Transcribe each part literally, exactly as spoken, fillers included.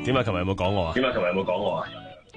點啊？琴日有冇講我啊？ 點啊？琴日有冇講我啊？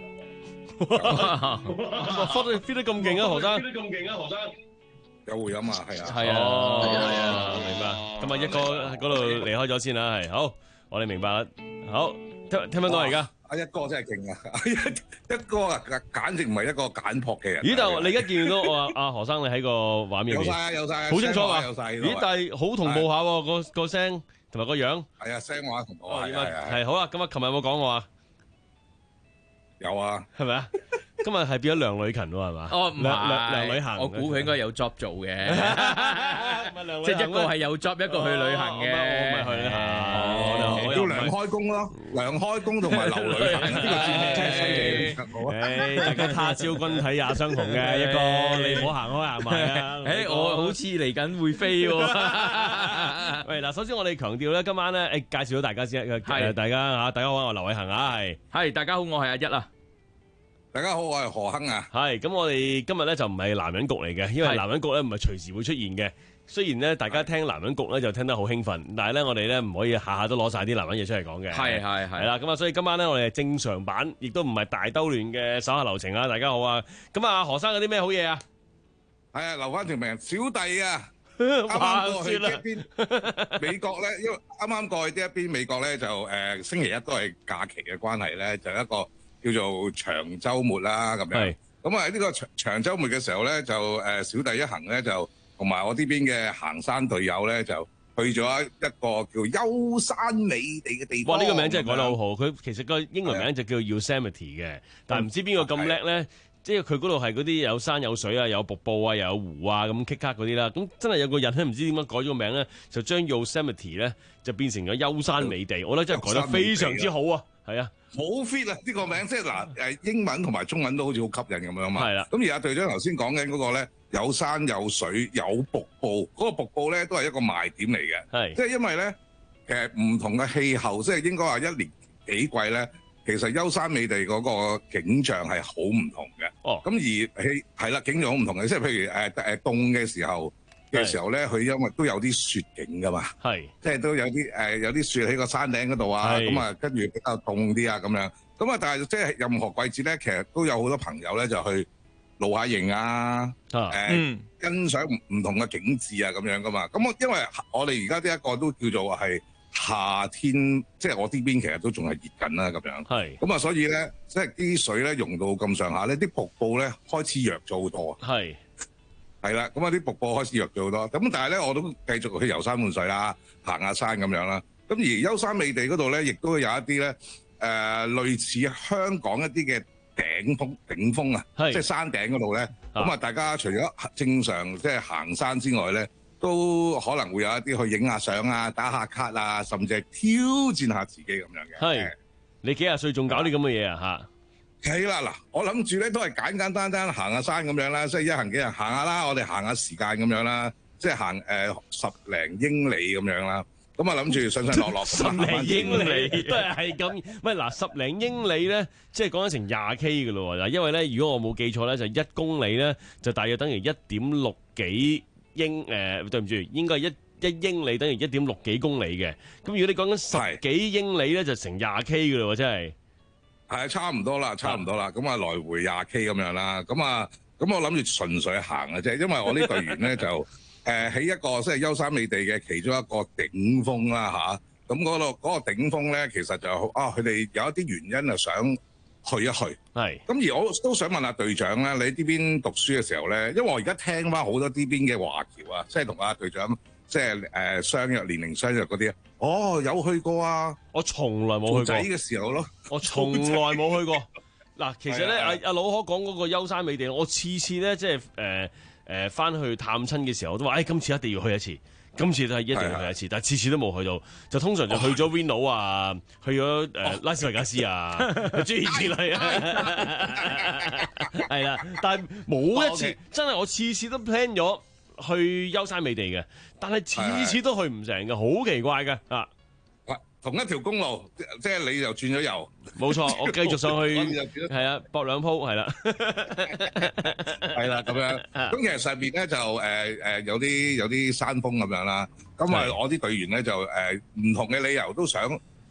飛得飛得咁勁啊，何生！ 飛得咁勁啊，何生！ 有回音啊，係啊， 係啊， 係啊， 係啊，明白。咁啊，一哥喺嗰度離開咗先啦，係好，我哋明白啦。好，聽聽唔聽到而家？ 阿一哥真係勁啊！一一哥啊，簡直唔係一個簡樸嘅人。 咦？但係你而家見到我話阿何生，你喺個畫面入面有晒有晒， 好清楚嘛？ 有晒。 咦？但係好同步下喎，個個聲同埋個樣。 係啊，聲話同步啊，係啊， 係好啊。咁啊，琴日有冇講我啊？ 有啊， 係咪啊？今日係變咗梁女勤喎，係嘛？ 哦，唔梁梁係， 梁旅行， 我估佢應該有 job 做嘅，即係即一個係有 job，一個去旅行嘅。 我咪去旅行， 叫梁開工咯，梁開工同埋劉旅行呢個節目真係犀利，好啊！ 誒，大家他朝君體也相同嘅，一個你唔好行開行埋啊！ 誒，我好似嚟緊會飛喎。 喂，嗱，首先我哋強調咧，今晚咧誒介紹到大家先，誒大家嚇，大家好啊，我劉偉恒啊，係係，大家好，我係阿一啊。 大家好，我係何亨啊。 係咁，我哋今日咧就唔係男人局嚟嘅，因為男人局咧唔係隨時會出現嘅。雖然咧大家聽男人局咧就聽得好興奮，但係咧我哋咧唔可以下下都攞晒啲男人嘢出嚟講嘅。 係係係。 係啦，咁啊，所以今晚咧我哋係正常版，亦都唔係大兜亂嘅手下留情啊！大家好啊，咁啊何生有啲咩好嘢啊？ 係啊，留翻條命，小弟啊，啱啱過去呢一邊美國咧，因為啱啱過去呢一邊美國咧就誒星期一都係假期嘅關係咧，就一個叫做長週末啦咁樣。咁啊喺呢個長長週末嘅時候咧，就誒小弟一行咧就同埋我呢邊嘅行山隊友咧就去咗一個叫優山美地嘅地方。 哇！呢個名真係講得好好，佢其實個英文名就叫 Yosemite 嘅，但係唔知邊個咁叻咧？即係佢嗰度係嗰啲有山有水啊，有瀑布啊，又有湖啊，咁棘卡嗰啲啦。咁真係有個人咧，唔知點解改咗個名咧，就將 Yosemite 咧就變成咗優山美地。我覺得真係改得非常之好啊！係啊， 好 fit 啊！呢個名即係嗱誒英文同埋中文都好似好吸引咁樣嘛。 係啦。 咁而家隊長頭先講緊嗰個咧，有山有水有瀑布，嗰個瀑布咧都係一個賣點嚟嘅。 係。即係因為咧誒唔同嘅氣候，即係應該話一年幾季咧。其實優山美地嗰個景象係好唔同嘅。 哦。 咁而係係啦，景象好唔同嘅，即係譬如誒誒凍嘅時候嘅時候咧，佢因為都有啲雪景噶嘛。 係。即係都有啲誒、呃、有啲雪喺個山頂嗰度啊，咁啊跟住比較凍啲啊咁樣。咁啊，但係即係任何季節咧，其實都有好多朋友咧就去露下營啊，誒、 啊呃嗯、 欣賞唔唔同嘅景緻啊咁樣噶嘛。咁我因為我哋而家呢一個都叫做係。夏天即係我呢邊其實都仲係熱緊啦咁樣， 係咁啊，所以咧即係啲水咧溶到咁上下咧，啲瀑布咧開始弱咗好多， 係係啦，咁啊啲瀑布開始弱咗好多，咁但係咧我都繼續去遊山玩水啦，行下山咁樣啦。咁而優山美地嗰度咧，亦都有一啲咧誒類似香港一啲嘅頂峰頂峰啊，即係山頂嗰度咧，咁啊大家除咗正常即係行山之外咧，都可能會有一啲去影下相啊、打下卡啊，甚至係挑戰下自己咁樣嘅。 係，你幾廿歲仲搞啲咁嘅嘢啊？ 嚇！係啦，嗱，我諗住咧都係簡簡單單行下山咁樣啦，即係一行幾日行下啦，我哋行下時間咁樣啦，即係行誒十零英里咁樣啦。咁啊諗住上上落落十零英里都係係咁。喂，嗱，十零英里咧，即係講緊成廿 K 嘅咯喎。嗱，因為咧，如果我冇記錯咧，就一公里咧就大約等於一點六幾。英誒、呃、對唔住，應該係一一英里等於一點六幾公里嘅。咁如果你講緊十幾英里咧，就成廿 K 嘅咯喎，真係係差唔多啦，差唔多啦。咁啊來回廿 K 咁樣啦。咁啊咁我諗住純粹行嘅啫，因為我呢隊員咧就誒喺、呃、一個即係優山美地嘅其中一個頂峰啦吓，咁嗰度嗰個頂峰咧，其實就啊佢哋有一啲原因啊想去一去。 係， 咁而我都想問下隊長咧，你喺呢邊讀書嘅時候咧，因為我而家聽翻好多呢邊嘅華僑啊，即係同阿隊長即係誒相約年齡相約嗰啲，哦有去過啊， 我從來冇去過。 仔嘅時候咯， 我從來冇去過。嗱，其實咧，阿阿老可講嗰個優山美地，我次次咧即係誒誒翻去探親嘅時候，我都話誒、哎、今次一定要去一次。今次都係一定要去一次，但係次次都冇去到，就通常就去咗 Reno 啊，去咗誒拉斯維加斯啊，諸如此類啊，係啦，但係冇一次真係我次次都 plan 咗去優山美地嘅，但係次次都去唔成嘅，好奇怪嘅啊！ 同一條公路，即係你就轉咗右， 冇錯，我繼續上去，係啊，搏兩鋪，係啦， 係啦咁樣。咁其實上邊咧就誒誒有啲有啲山峰咁樣啦。咁啊，我啲隊員咧就誒唔同嘅理由都想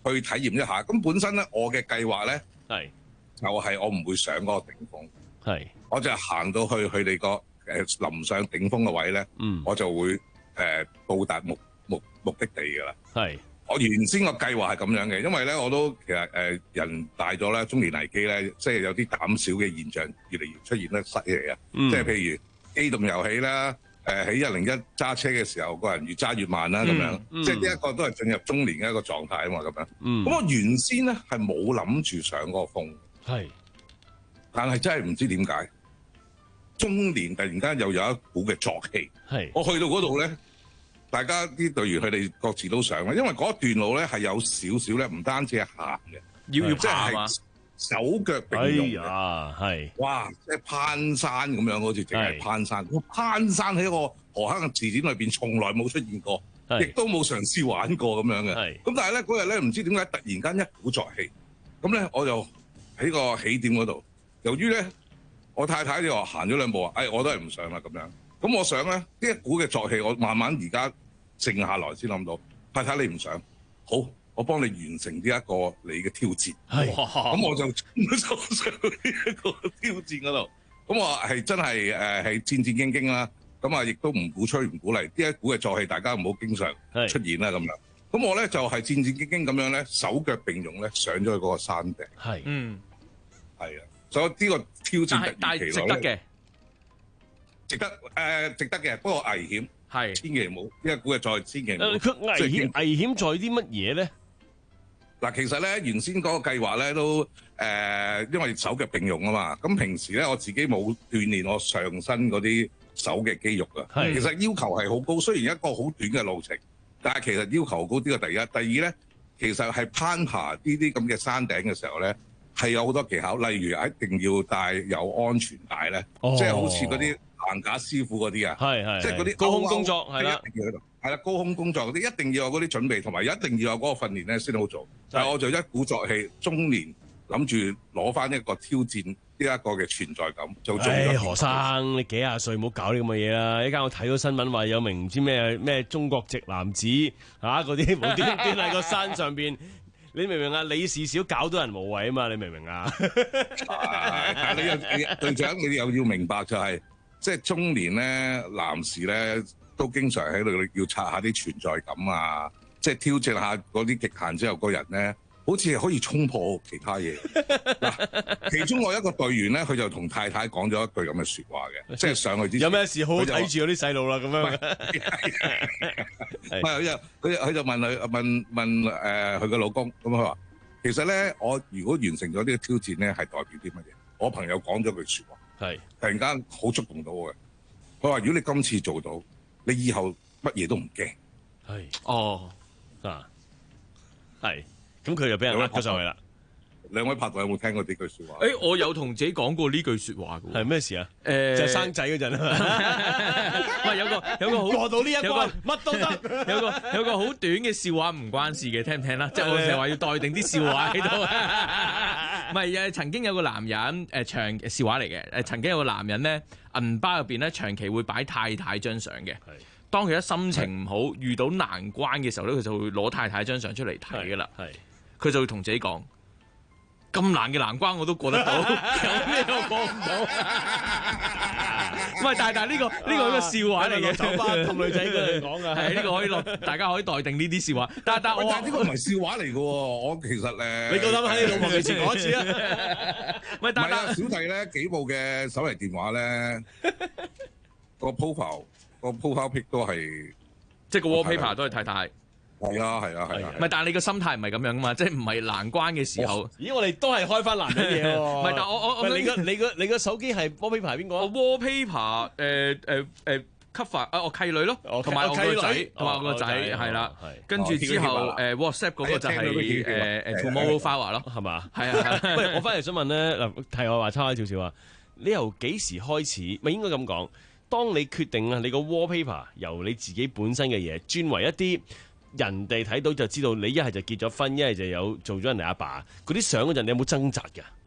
去體驗一下。咁本身咧，我嘅計劃咧係就係我唔會上嗰個頂峰， 係我就係行到去佢哋個誒臨上頂峰嘅位咧， 嗯我就會誒、呃、到達目目目的地㗎啦。 係我原先個計劃係咁樣嘅，因為咧我都其實誒、呃、人大咗咧，中年危機咧，即係有啲膽小嘅現象越嚟越出現得犀利啊！ 嗯即係譬如機動遊戲啦，誒喺一零一揸車嘅時候，個人越揸越慢啦咁樣， 嗯即係呢一個都係進入中年嘅一個狀態啊嘛咁樣。咁、 嗯我原先咧係冇諗住上嗰個峰， 係但係真係唔知點解，中年突然間又有一股嘅作氣。 係我去到嗰度咧，大家啲隊員佢哋各自都上啦，因為嗰段路咧係有少少咧，唔單止係行嘅， 要要即爬嘛係手腳並哎用嘅。 呀係哇！即係攀山咁樣，好似淨係攀山。我攀山喺個河坑嘅字典裏邊，從來冇出現過，亦係都冇嘗試玩過咁樣嘅。 係咁但係咧嗰日咧，唔知點解突然間一鼓作氣，咁咧我就喺個起點嗰度。由於咧我太太就話行咗兩步啊，哎我都係唔上啦咁樣。咁我想咧呢一股嘅作氣，我慢慢而家靜下來先諗到，太太你唔上，好，我幫你完成呢一個你嘅挑戰。 係咁我就衝咗上去呢一個挑戰嗰度。咁我係真係誒係戰戰兢兢啦。咁啊，亦都唔鼓吹唔鼓勵呢一股嘅作氣，大家唔好經常係出現啦咁樣。咁我咧就係、戰戰兢兢咁樣咧，手腳並用咧上咗去嗰個山頂。 係嗯， 係啊，所以呢個挑戰但係突但係值如其來咧， 得嘅， 值得誒、呃、值得嘅，不過危險， 係千祈唔好呢一股嘅作氣，千祈唔好誒。佢危險即係危險在啲乜嘢咧？ 嗱，其實咧原先嗰個計劃咧都誒、呃，因為手腳並用啊嘛。咁平時咧我自己冇鍛鍊我上身嗰啲手嘅肌肉啊。 係其實要求係好高，雖然一個好短嘅路程，但係其實要求高啲嘅第一。第二咧，其實係攀爬呢啲咁嘅山頂嘅時候咧，係有好多技巧，例如一定要帶有安全帶咧， 哦即係好似嗰啲行架師傅嗰啲啊。 係係即係嗰啲高空工作勾勾係啦， 一定要喺度，係啦，高空工作嗰啲一定要有嗰啲準備，同埋一定要有嗰個訓練咧先好做。但係我就一鼓作氣，中年諗住攞翻一個挑戰呢一個嘅存在感，就做唉， 咗。 何生，你幾廿歲唔好搞呢咁嘅嘢啦！一間我睇到新聞話有名唔知咩咩中國籍男子嚇嗰啲無端端喺個山上邊，你明唔明啊？李氏小搞到人無謂啊嘛！你明唔明啊？ 係但係你又你隊長，你又要明白就係、即係中年咧，男士咧都經常喺度要刷下啲存在感啊，即係挑戰下嗰啲極限之後，個人咧好似係可以衝破其他嘢。嗱，其中我一個隊員咧，佢就同太太講咗一句咁嘅説話嘅，即係上去之前有咩事好好佢就話睇住嗰啲細路啦，咁樣。係唔係佢就佢就佢就問佢問問誒佢個老公，咁佢話其實咧，我如果完成咗呢個挑戰咧，係代表啲乜嘢？我朋友講咗句説話， 係突然間好觸動到我嘅。佢話：如果你今次做到，你以後乜嘢都唔驚。 係哦， 啊，係。咁佢就俾人呃咗上去啦。 兩位拍檔有冇聽過呢句説話？ 誒，我有同自己講過呢句説話嘅喎， 係咩事啊？ 誒就係生仔嗰陣啊唔係有個有個好過到呢一有個關，乜都得。 有個有個好短嘅笑話唔關事嘅，聽唔聽啦？即係我成日話要待定啲笑話喺度。唔係誒，曾經有個男人誒長笑話嚟嘅誒，曾經有個男人咧，銀包入邊咧長期會擺太太張相嘅。當佢一心情唔好，遇到難關嘅時候咧，佢就會攞太太張相出嚟睇噶啦。 係佢就會同自己講：咁難嘅難關我都過得到，有咩我過唔到？唔係，但係但係呢個呢個係一個笑話嚟嘅， 酒吧氹女仔嗰陣講㗎。 係呢個可以落，大家可以待定呢啲笑話。但係但係我喂但係呢個唔係笑話嚟嘅喎，我其實誒， 你夠膽喺你老婆面前講一次啊？ 唔係，但唔係啊， 係小弟咧幾部嘅手提電話咧，個 profile 個 profile pic 都係即係個 wallpaper 都係太太。 係啊係啊係啊唔。係，但係你個心態唔係咁樣噶嘛，即係唔係難關嘅時候。 咦，我哋都係開翻男人嘢喎。 唔係，但係我我我喂，你個你個你個手機係 wallpaper 係邊個我啊？ wallpaper 誒誒誒 cover 啊，我契女咯， 哦同埋我契女個仔，同埋我個仔哦哦係啦係。 跟住之後哦誒 WhatsApp 嗰個就係聽到都叫叫誒誒 Tomorrow Flower 咯， 係嘛？ 係啊係啊。 喂，我翻嚟想問咧，嗱，題外話差開少少啊。你由幾時開始？咪應該咁講。當你決定啊，你個 wallpaper 由你自己本身嘅嘢轉為一啲人哋睇到就知道你一係就結咗婚，一係就有做咗人哋阿爸嗰啲相嗰陣，你有冇掙扎㗎？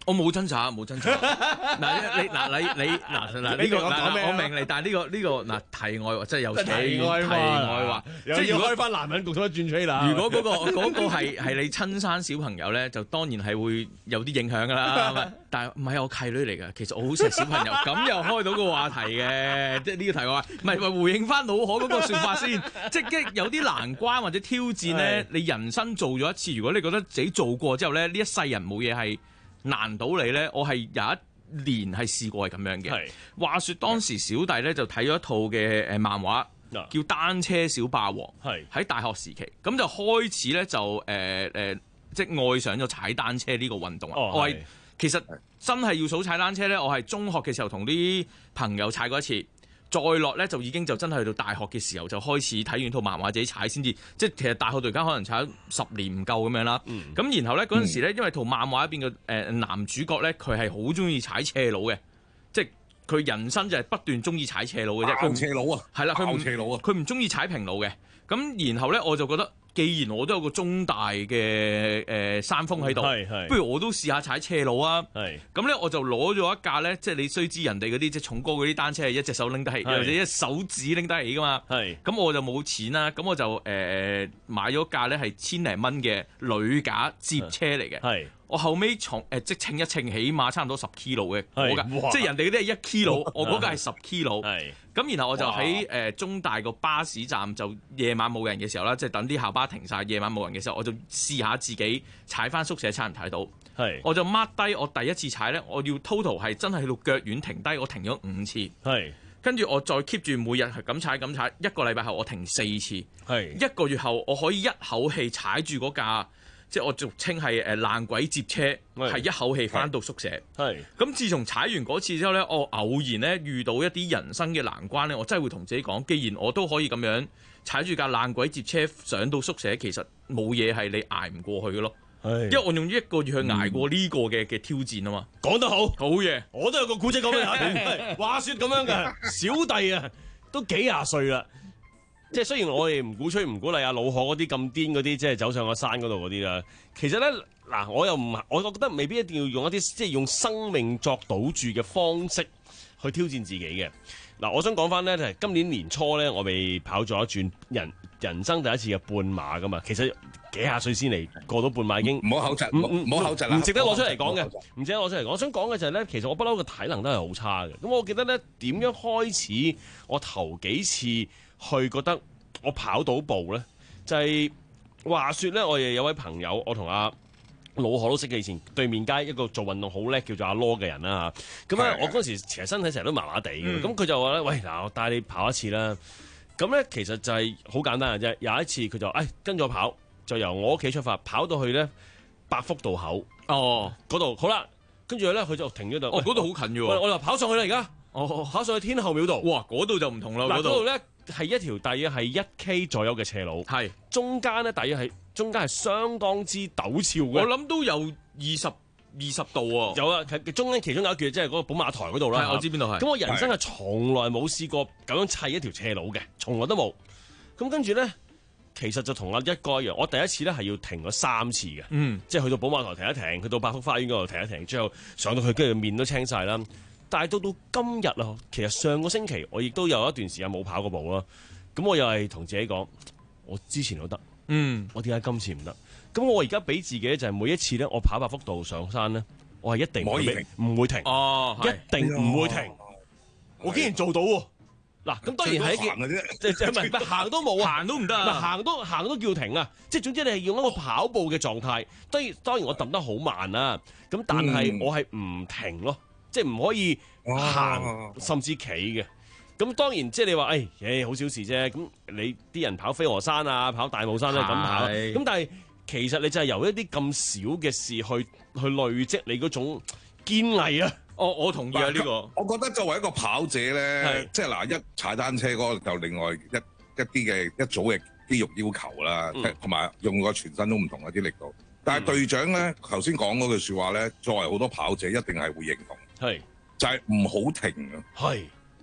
我冇掙扎，冇掙扎。嗱你嗱你你嗱嗱呢個嗱我明你，但係呢個呢個嗱題外話，即係有題外話，即係如果開翻男人共同一轉吹啦。如果嗰個嗰個係係你親生小朋友咧，就當然係會有啲影響㗎啦。但係唔係我契女嚟㗎，其實我好錫小朋友，咁又開到個話題嘅，即係呢個題外話。唔係話回應翻老可嗰個説法先，即係有啲難關或者挑戰咧，你人生做咗一次，如果你覺得自己做過之後咧，呢一世人冇嘢係難到你咧，我係有一年係試過係咁樣嘅。係話說當時小弟咧就睇咗一套嘅誒漫畫，叫《單車小霸王》。係喺大學時期，咁就開始咧就誒誒、呃呃，即係愛上咗踩單車呢個運動啊！哦、我係其實真係要數踩單車咧，我係中學嘅時候同啲朋友踩過一次。再落咧就已經就真係去到大學嘅時候就開始睇完套漫畫自己踩先至，即係其實大學度而家可能踩咗十年唔夠咁樣啦。咁、嗯、然後咧嗰陣時咧，因為套漫畫入邊嘅誒男主角咧，佢係好中意踩斜路嘅，即係佢人生就係不斷中意踩斜路嘅啫。佢斜路啊， 係啦，佢唔斜路啊， 佢唔中意踩平路嘅。咁然後咧我就覺得，既然我都有個中大嘅誒、呃、山峰喺度，不如我都試下踩斜路啊！咁咧我就攞咗一架咧，即係你須知人哋嗰啲即係重哥嗰啲單車係一隻手拎得起，或者一手指拎得起噶嘛。咁我就冇錢啦，咁我就誒、呃、買咗架咧係千零蚊嘅鋁架接車嚟嘅。我後尾從誒即稱一稱，起碼差唔多十 kilo 嘅，我架即係人哋嗰啲係一 kilo，我嗰架係十 kilo。咁然後我就喺誒、呃、中大個巴士站，就夜晚冇人嘅時候啦，即係等啲校巴停晒，夜晚冇人嘅時候，我就試下自己踩翻宿舍差人睇到。係，我就 mark 低我第一次踩咧，我要 total 係真係去到腳軟停低，我停咗五次。係，跟住我再 keep 住每日係咁踩咁踩，一個禮拜後我停四次。係，一個月後我可以一口氣踩住嗰架。即係我俗稱係誒爛鬼接車，係一口氣翻到宿舍。係咁，自從踩完嗰次之後咧，我偶然咧遇到一啲人生嘅難關咧，我真係會同自己講，既然我都可以咁樣踩住架爛鬼接車上到宿舍，其實冇嘢係你捱唔過去嘅咯。係，因為我用一個月去捱過呢個嘅嘅挑戰啊嘛。講得好，好嘢，我都有個古仔講俾你聽。話説咁樣嘅，小弟啊都幾廿歲啦。即係雖然我哋唔鼓吹唔鼓勵阿老何嗰啲咁癲嗰啲，即係走上個山嗰度嗰啲啦。其實咧，嗱，我又唔，我覺得未必一定要用一啲即係用生命作賭注嘅方式去挑戰自己嘅。嗱，我想講翻咧，就係今年年初咧，我未跑咗一轉人人生第一次嘅半馬噶嘛。其實幾廿歲先嚟過到半馬已經唔好口窒，唔好口窒啦， 唔值得攞出嚟講嘅，唔值得攞出嚟講。我想講嘅就係咧，其實我不嬲嘅體能都係好差嘅。咁我記得咧，點樣開始我頭幾次去覺得我跑到步咧，就係、是、話說咧，我哋有位朋友，我同阿老何都識嘅，以前對面街一個做運動好叻叫做阿羅嘅人啦嚇。咁咧，我嗰時其實身體成日都麻麻地嘅，咁佢、嗯、就話咧：喂，嗱，我帶你跑一次啦。咁咧其實就係好簡單嘅啫。有一次佢就誒、哎、跟住我跑，就由我屋企出發，跑到去咧百福道口哦嗰度。好啦，跟住咧佢就停咗度。哦，嗰度好近嘅喎。我就跑上去啦，而家。哦，跑上去天后廟道。哇，嗰度就唔同啦。嗱，嗰度咧係一條大約係一 K 左右嘅斜路，係中間咧大約係中間係相當之陡峭嘅。我諗都有二十二十度喎。有啊，中間其中有一橛，即係嗰個寶馬台嗰度啦。我知邊度係。咁我人生係從來冇試過咁樣砌一條斜路嘅，從來都冇。咁跟住咧，其實就同阿一哥一樣，我第一次咧係要停咗三次嘅，嗯，即係去到寶馬台停一停，去到百福花園嗰度停一停，之後上到去跟住面都青晒啦。但係到到今日啊，其實上個星期我亦都有一段時間冇跑過步啦。咁我又係同自己講，我之前都得，嗯，我點解今次唔得？咁我而家俾自己就係每一次咧，我跑百福道上山咧，我係一定唔可以停，唔會停，哦，一定唔會停。我竟然做到喎！嗱，咁當然係一件，即係唔係行都冇啊，行都唔得啊，行都行都叫停啊！即係總之你係用一個跑步嘅狀態。當然當然我揼得好慢啦，咁但係我係唔停咯。即係唔可以行，甚至企嘅。咁當然即係你話，誒，誒，好小事啫。咁你啲人跑飛鵝山啊，跑大帽山都係咁跑。咁但係其實你就係由一啲咁少嘅事去去累積你嗰種堅毅啊。我我同意啊呢個。我覺得作為一個跑者咧，即係嗱，一踩單車嗰個就另外一一啲嘅一組嘅肌肉要求啦，同埋用個全身都唔同一啲力度。但係隊長咧頭先講嗰句説話咧，作為好多跑者一定係會認同。係，就係唔好停啊！係，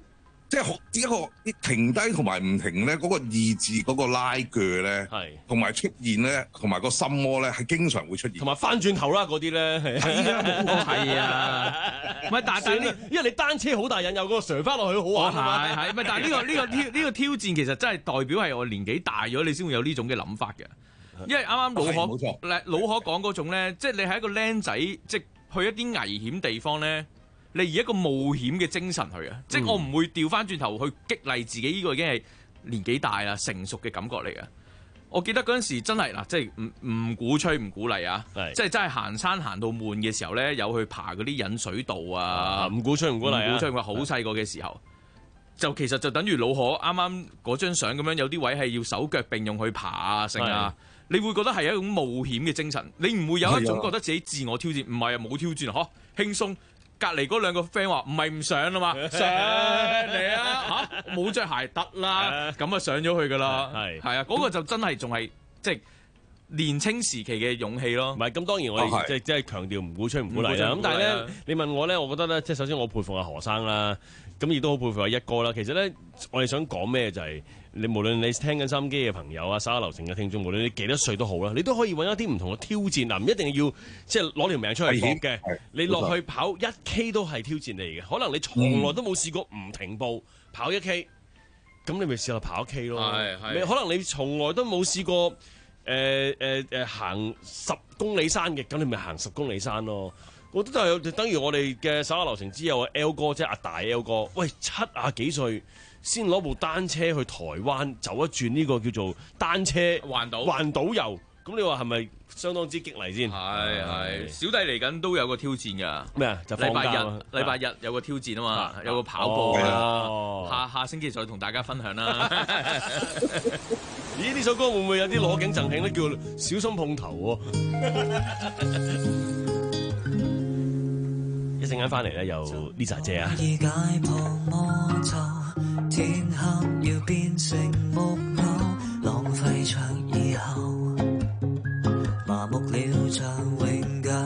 即係一個停低同埋唔停咧，嗰、那個意志嗰個拉鋸咧， 係同埋出現咧，同埋個心魔咧，係經常會出現。 同埋翻轉頭啦嗰啲咧，係哦係啊，唔係但但呢， 因為你單車好大引誘，嗰個上翻落去好玩啊係係，唔係但係呢個呢個挑呢個挑戰其實真係代表係我年紀大咗，你先會有呢種嘅諗法嘅。因為啱啱老冇錯可老可講嗰種咧，即係你係一個僆仔，即係去一啲危險地方咧。你以一個冒險嘅精神去啊，即係我唔會調翻轉頭去激勵自己，呢個已經係年紀大啦、成熟嘅感覺嚟嘅。我記得嗰陣時真係嗱，即係唔唔鼓吹、唔鼓勵啊，即係真係行山行到悶嘅時候咧，有去爬嗰啲引水道啊， 唔鼓吹唔鼓勵啊， 唔鼓吹。我好細個嘅時候，就其實就等於老可啱啱嗰張相咁樣，有啲位係要手腳並用去爬啊，成啊。你會覺得係一種冒險嘅精神，你唔會有一種覺得自己自我挑戰，唔係啊，冇挑戰啊，嗬，輕鬆。隔離嗰兩個 friend 話唔係唔上啦嘛，上嚟啊嚇，冇着鞋得啦，咁啊上咗去噶啦，係係啊，嗰、嗰個就真係仲係即係年青時期嘅勇氣咯。 唔係咁當然我哋、哦、即係即係強調唔鼓吹唔鼓勵啦。咁但係咧，你問我咧，我覺得咧，即係首先我佩服阿何生啦，咁亦都好佩服阿一哥啦。其實咧，我哋想講咩就係、是。你無論你聽緊收音機嘅朋友啊，稍下流程嘅聽眾，無論你幾多歲都好啦，你都可以揾一啲唔同嘅挑戰嗱，唔一定要即係攞條命出去搏嘅。你落去跑一 K 都係挑戰嚟嘅，可能你從來都冇試過唔停步跑一 K，咁你咪試下跑一 K 咯。你可能你從來都冇試過誒誒誒行十公里山嘅，咁你咪行十公里山咯。我覺得就係等於我哋嘅稍下流程之後 L 哥即係阿大 L 哥，喂七啊幾歲？先攞部單車去台灣走一轉呢個叫做單車環島環島遊，咁你話係咪相當之激勵先？ 係係，小弟嚟緊都有個挑戰㗎。咩啊？ 就禮拜日， 禮拜日有個挑戰啊嘛，有個跑步啊。下下星期再同大家分享啦。咦？呢首歌會唔會有啲攞景贈慶咧？叫小心碰頭喎。一陣間翻嚟咧，有 Lisa 姐啊。天黑要變成木偶，浪費着以後，麻木了像永久，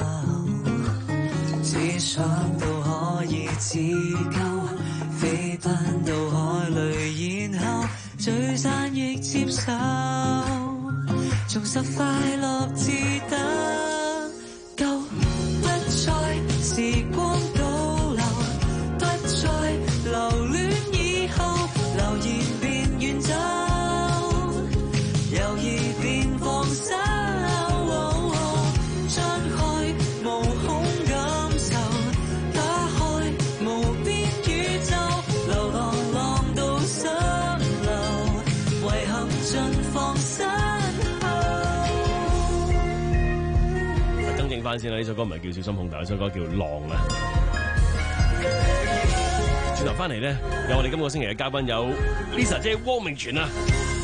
只想到可以自救，飛奔到海裏，然後聚散亦接受，重拾快樂至得夠，不再時光倒流，不再留戀。翻先啦！呢首歌唔係叫小心碰頭，呢首歌叫浪啊！轉頭翻嚟咧，有我哋今個星期嘅嘉賓有 Lisa 姐汪明荃啊！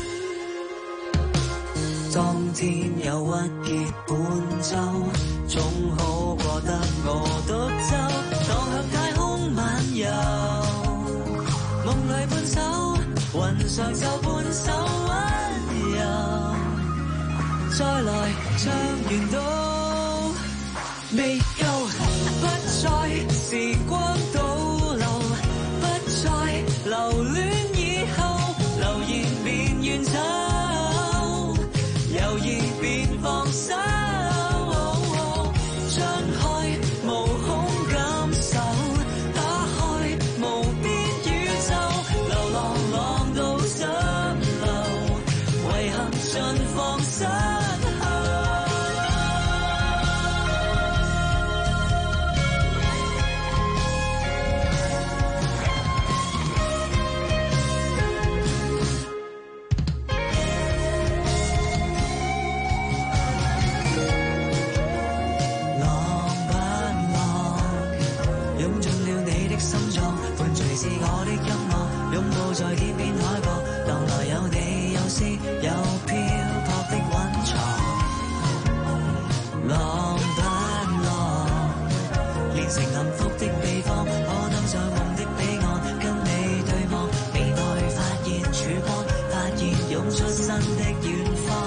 當天有鬱結伴奏，總好過得我獨奏，蕩向太空漫遊，夢裏半首，雲上就半首溫柔，再來唱完到。未夠，不再時光倒流，不再留戀以後，留言便遠走，猶豫便放手，張開無空感受，打開無邊宇宙，流浪浪到心流，遺憾盡放手。在天邊海角，蕩來有你有詩有漂泊的蘊藏，浪奔浪，連成幸福的地方，可登上夢的彼岸，跟你對望，鼻內發現曙光，發現湧出新的遠方，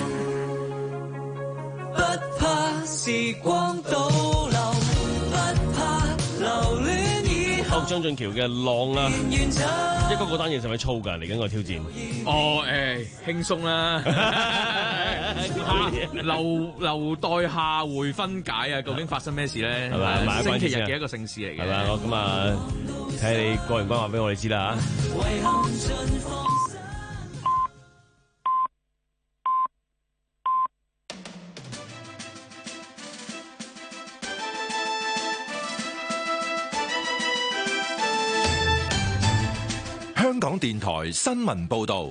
不怕時光倒流，不怕留戀以後。 張俊橋嘅浪啦，一哥嗰單嘢係咪粗㗎？嚟緊個挑戰。 哦，誒，輕鬆啦，留留待下回分解啊！究竟發生咩事咧？ 係咪買一星期日關先啊嘅一個盛事嚟嘅， 係咪？我咁啊，睇下你個人關話俾我哋知啦嚇。 香港電台新聞報導，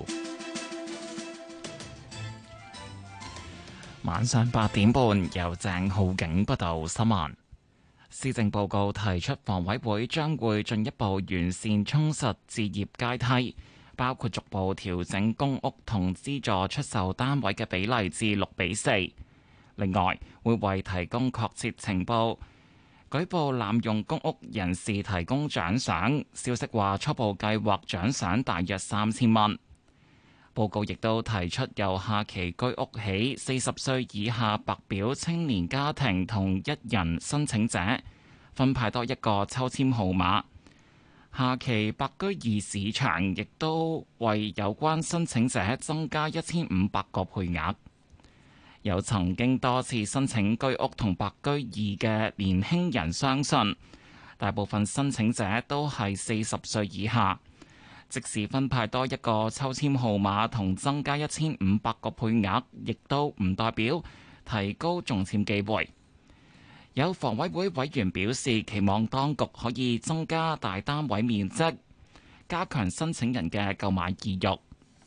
晚上八點半由鄭浩景報道新聞。施政報告提出，房委會將會進一步完善充實置業階梯，包括逐步調整公屋同資助出售單位嘅比例至六比四。另外，會為提供確切情報，舉報濫用公屋人士提供獎賞，消息話初步計劃獎賞大約三千蚊。報告亦都提出由下期居屋起，四十歲以下白表青年家庭同一人申請者分派多一個抽籤號碼。下期白居二市場亦都為有關申請者增加一千五百個配額。有曾經多次申請居屋同白居二嘅年輕人相信，大部分申請者都係四十歲以下。即使分派多一個抽籤號碼同增加一千五百個配額，亦都唔代表提高中籤機會。有房委會委員表示，期望當局可以增加大單位面積，加強申請人嘅購買意欲。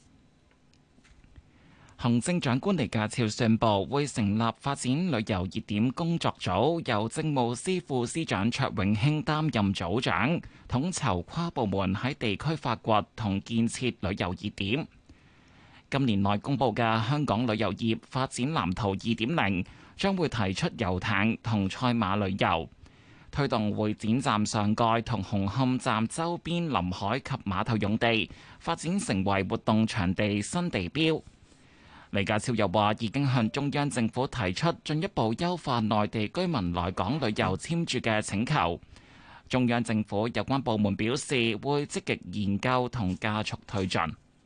行政長官李家超宣布會成立發展旅遊熱點工作組，由政務司副司長卓永興擔任組長，統籌跨部門喺地區發掘同建設旅遊熱點。今年內公布嘅香港旅遊業發展藍圖二點零將會提出遊艇同賽馬旅遊，推動會展站上蓋同紅磡站周邊臨海及碼頭用地發展成為活動場地新地標。李家超又話，已經向中央政府提出進一步優化內地居民來港旅遊簽注嘅請求。中央政府有關部門表示，會積極研究同加速推進。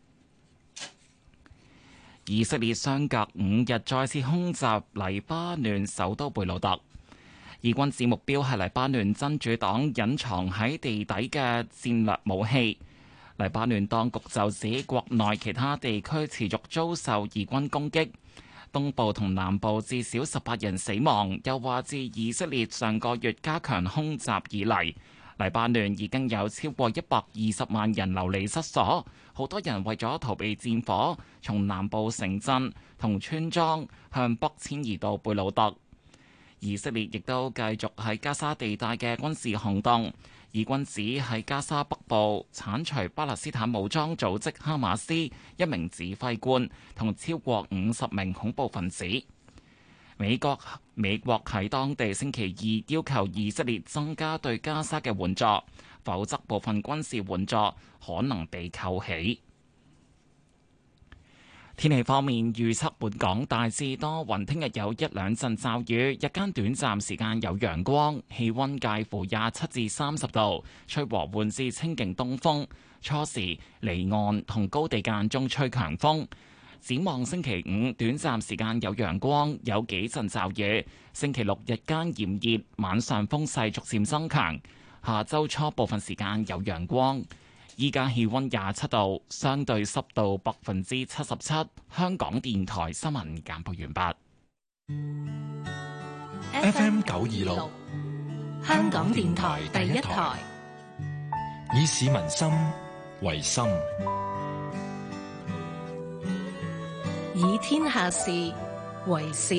以色列相隔五日再次空襲黎巴嫩首都貝魯特，以軍指目標係黎巴嫩真主黨隱藏喺地底嘅戰略武器。黎巴嫩當局就指國內其他地區持續遭受以軍攻擊，東部同南部至少十八人死亡。又話自以色列上個月加強空襲以嚟，黎巴嫩已經有超過一百二十萬人流離失所，好多人為咗逃避戰火，從南部城鎮同村莊向北遷移到貝魯特。以色列亦都繼續喺加沙地帶嘅軍事行動。以軍指喺加沙北部剷除巴勒斯坦武裝組織哈馬斯一名指揮官同超過五十名恐怖分子。美國美國喺當地星期二要求以色列增加對加沙嘅援助，否則部分軍事援助可能被扣起。天氣方面，預測本港大致多雲，聽日有一兩陣驟雨，日間短暫時間有陽光，氣溫介乎廿七至三十度，吹和緩至清勁東風，初時離岸同高地間中吹強風。展望星期五，短暫時間有陽光，有幾陣驟雨。星期六日間炎熱，晚上風勢逐漸增強。下周初部分時間有陽光。依家氣溫廿七度，相對濕度百分之七十七。香港電台新聞簡報完畢。F M 九二六， 香港電台第一台， 以市民心為心， 以天下事為事。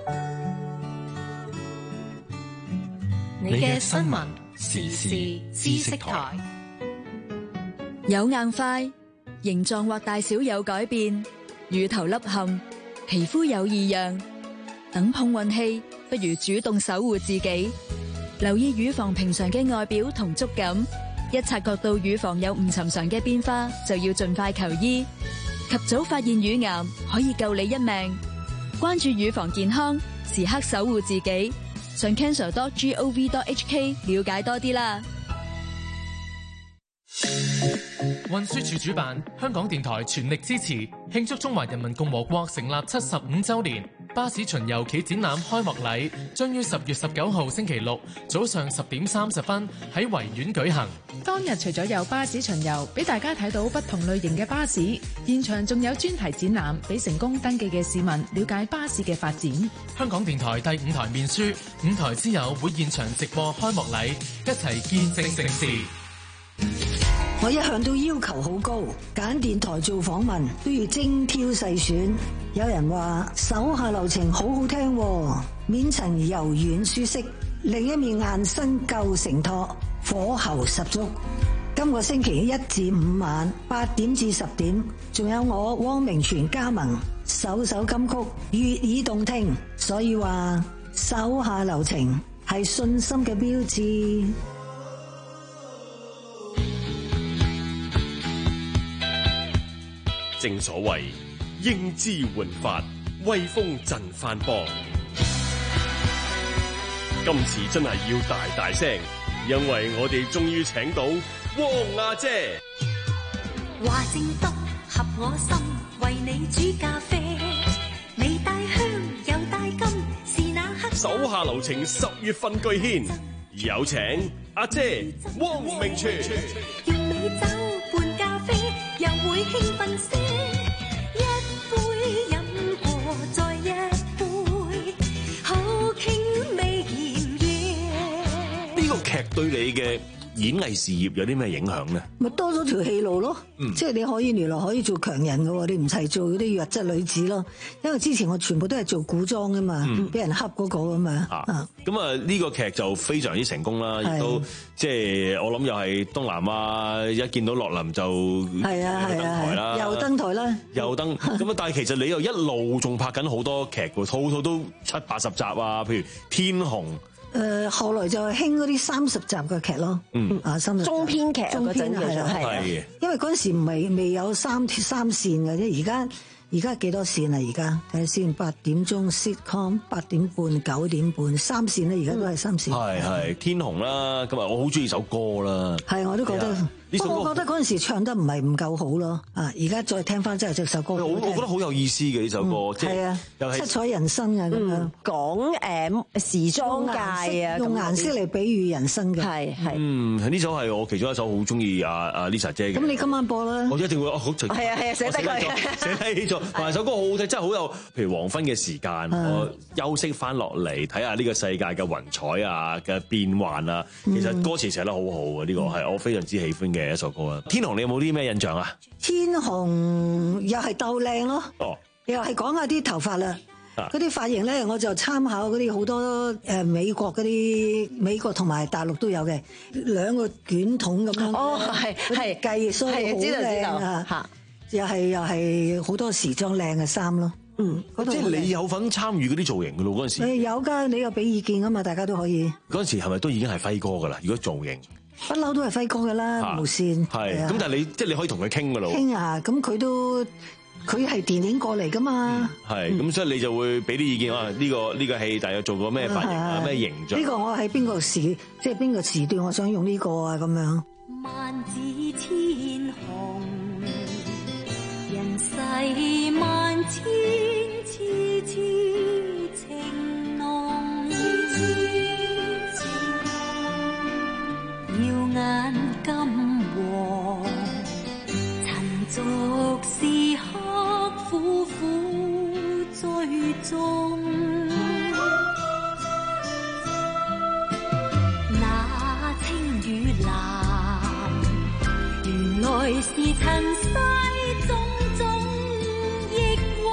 你嘅新聞時事知識台。 有硬塊，形狀或大小有改變，乳頭凹陷，皮膚有異樣，等碰運氣，不如主動守護自己。留意乳房平常嘅外表同觸感，一察覺到乳房有唔尋常嘅變化，就要盡快求醫。及早發現乳癌，可以救你一命。關注乳房健康，時刻守護自己。上 cancer dot gov dot hk 了解多啲啦。 運輸署主辦，香港電台全力支持，慶祝中華人民共和國成立七十五週年。巴士巡遊暨展覽開幕禮將於十月十九號星期六早上十點三十分喺維園舉行。 當日除咗有巴士巡遊，俾大家睇到不同類型嘅巴士，現場仲有專題展覽，俾成功登記嘅市民了解巴士嘅發展。 香港電台第五台面書，五台之友會現場直播開幕禮，一齊見證盛事。 我一向都要求好高，揀電台做訪問都要精挑細選。有人話手下留情好好聽，面層柔軟舒適，另一面硬身夠承托，火候十足。今個星期一至五晚八點至十點，仲有我汪明荃加盟，首首金曲悅耳動聽，所以話手下留情係信心嘅標誌。 正所謂英姿煥發，威風震翻波。今次真係要大大聲，因為我哋終於請到汪阿姐。 話正多合我心，為你煮咖啡，未帶香又帶金，是那刻手下留情十月份巨獻，有請阿姐汪明荃。 願你走半咖啡，又會興奮些，一杯飲過再一杯，好傾味甜嘢。 呢個劇對你嘅演藝事業有啲咩影響咧？ 咪多咗條戲路咯， 嗯、 即係你可以原來可以做強人嘅，你唔係做嗰啲弱質女子咯。因為之前我全部都係做古裝噶嘛，俾、嗯、人恰嗰個噶嘛。 啊，咁啊呢個劇就非常之成功啦，亦都即係我諗又係東南亞一見到洛林就係啊係啊， 又登台啦， 又登咁啊！但係其實你又一路仲拍緊好多劇喎，套套都七八十集啊，譬如《天虹》。 誒、呃，後來就興嗰啲三十集嘅劇咯，嗯啊，三十集中篇劇中篇係啊係啊，因為嗰陣時唔係未有三三線嘅啫，而家而家幾多線啊？而家睇下先，八點鐘 sitcom， 八點半九點半三線咧，而家都係三線。 係係天虹啦，咁啊，我好中意首歌啦。係， 我都覺得。不過我覺得嗰陣時唱得唔係唔夠好咯，啊！而家再聽翻真係隻首歌， 我我覺得好有意思嘅呢首歌，即係又七彩人生啊咁樣， 講誒時裝界啊， 用顏色嚟比喻人生嘅， 係係。 嗯，呢首係我其中一首好中意阿阿 Lisa 姐嘅。 咁你今晚播啦， 我一定會好齊。 係啊係啊，寫低佢， 寫低咗。同埋首歌好好聽，真係好有，譬如黃昏嘅時間，我休息翻落嚟睇下呢個世界嘅雲彩啊嘅變幻啊，其實歌詞寫得好好啊，呢個係我非常之喜歡嘅一首歌啊。天虹，你有冇啲咩印象啊？ 天虹又係鬥靚咯，哦，又係講下啲頭髮啦，嗰啲髮型咧，我就參考嗰啲好多誒美國嗰啲美國同埋大陸都有嘅，兩個捲筒咁樣， 哦係係計須好靚啊，又係又係好多時裝靚嘅衫咯，嗯， 即係你有份參與嗰啲造型嘅咯嗰陣時？ 誒有㗎，你有俾意見㗎嘛，大家都可以。 嗰陣時係咪都已經係輝哥㗎啦？如果造型？ 不嬲都係輝哥㗎啦，無線。 係，咁但係你即係你可以同佢傾㗎咯。 傾啊，咁佢都佢係電影過嚟㗎嘛。 係，咁所以你就會俾啲意見啊？呢個呢個戲大約做過咩髮型啊？咩形象？ 呢個我喺邊個時，即係邊個時段，我想用呢個啊咁樣。 萬紫千紅，人世萬千次次情濃。耀眼金黃，塵俗時刻苦苦追蹤。那青與藍，原來是塵世種種抑鬱。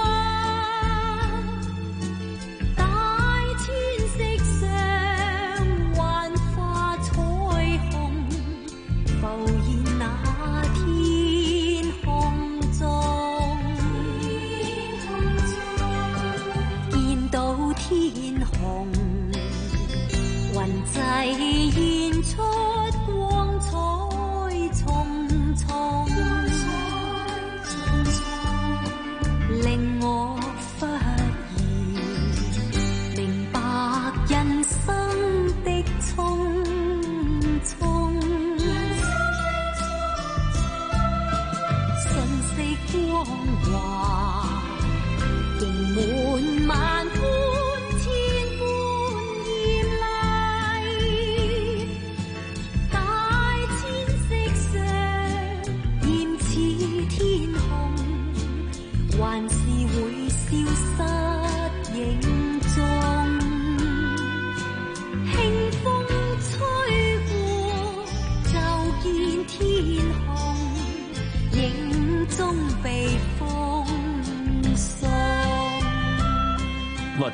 大千色上幻化彩虹，浮現那天空中。見到天虹，雲際現出光彩重重，令我忽然明白人生的匆匆。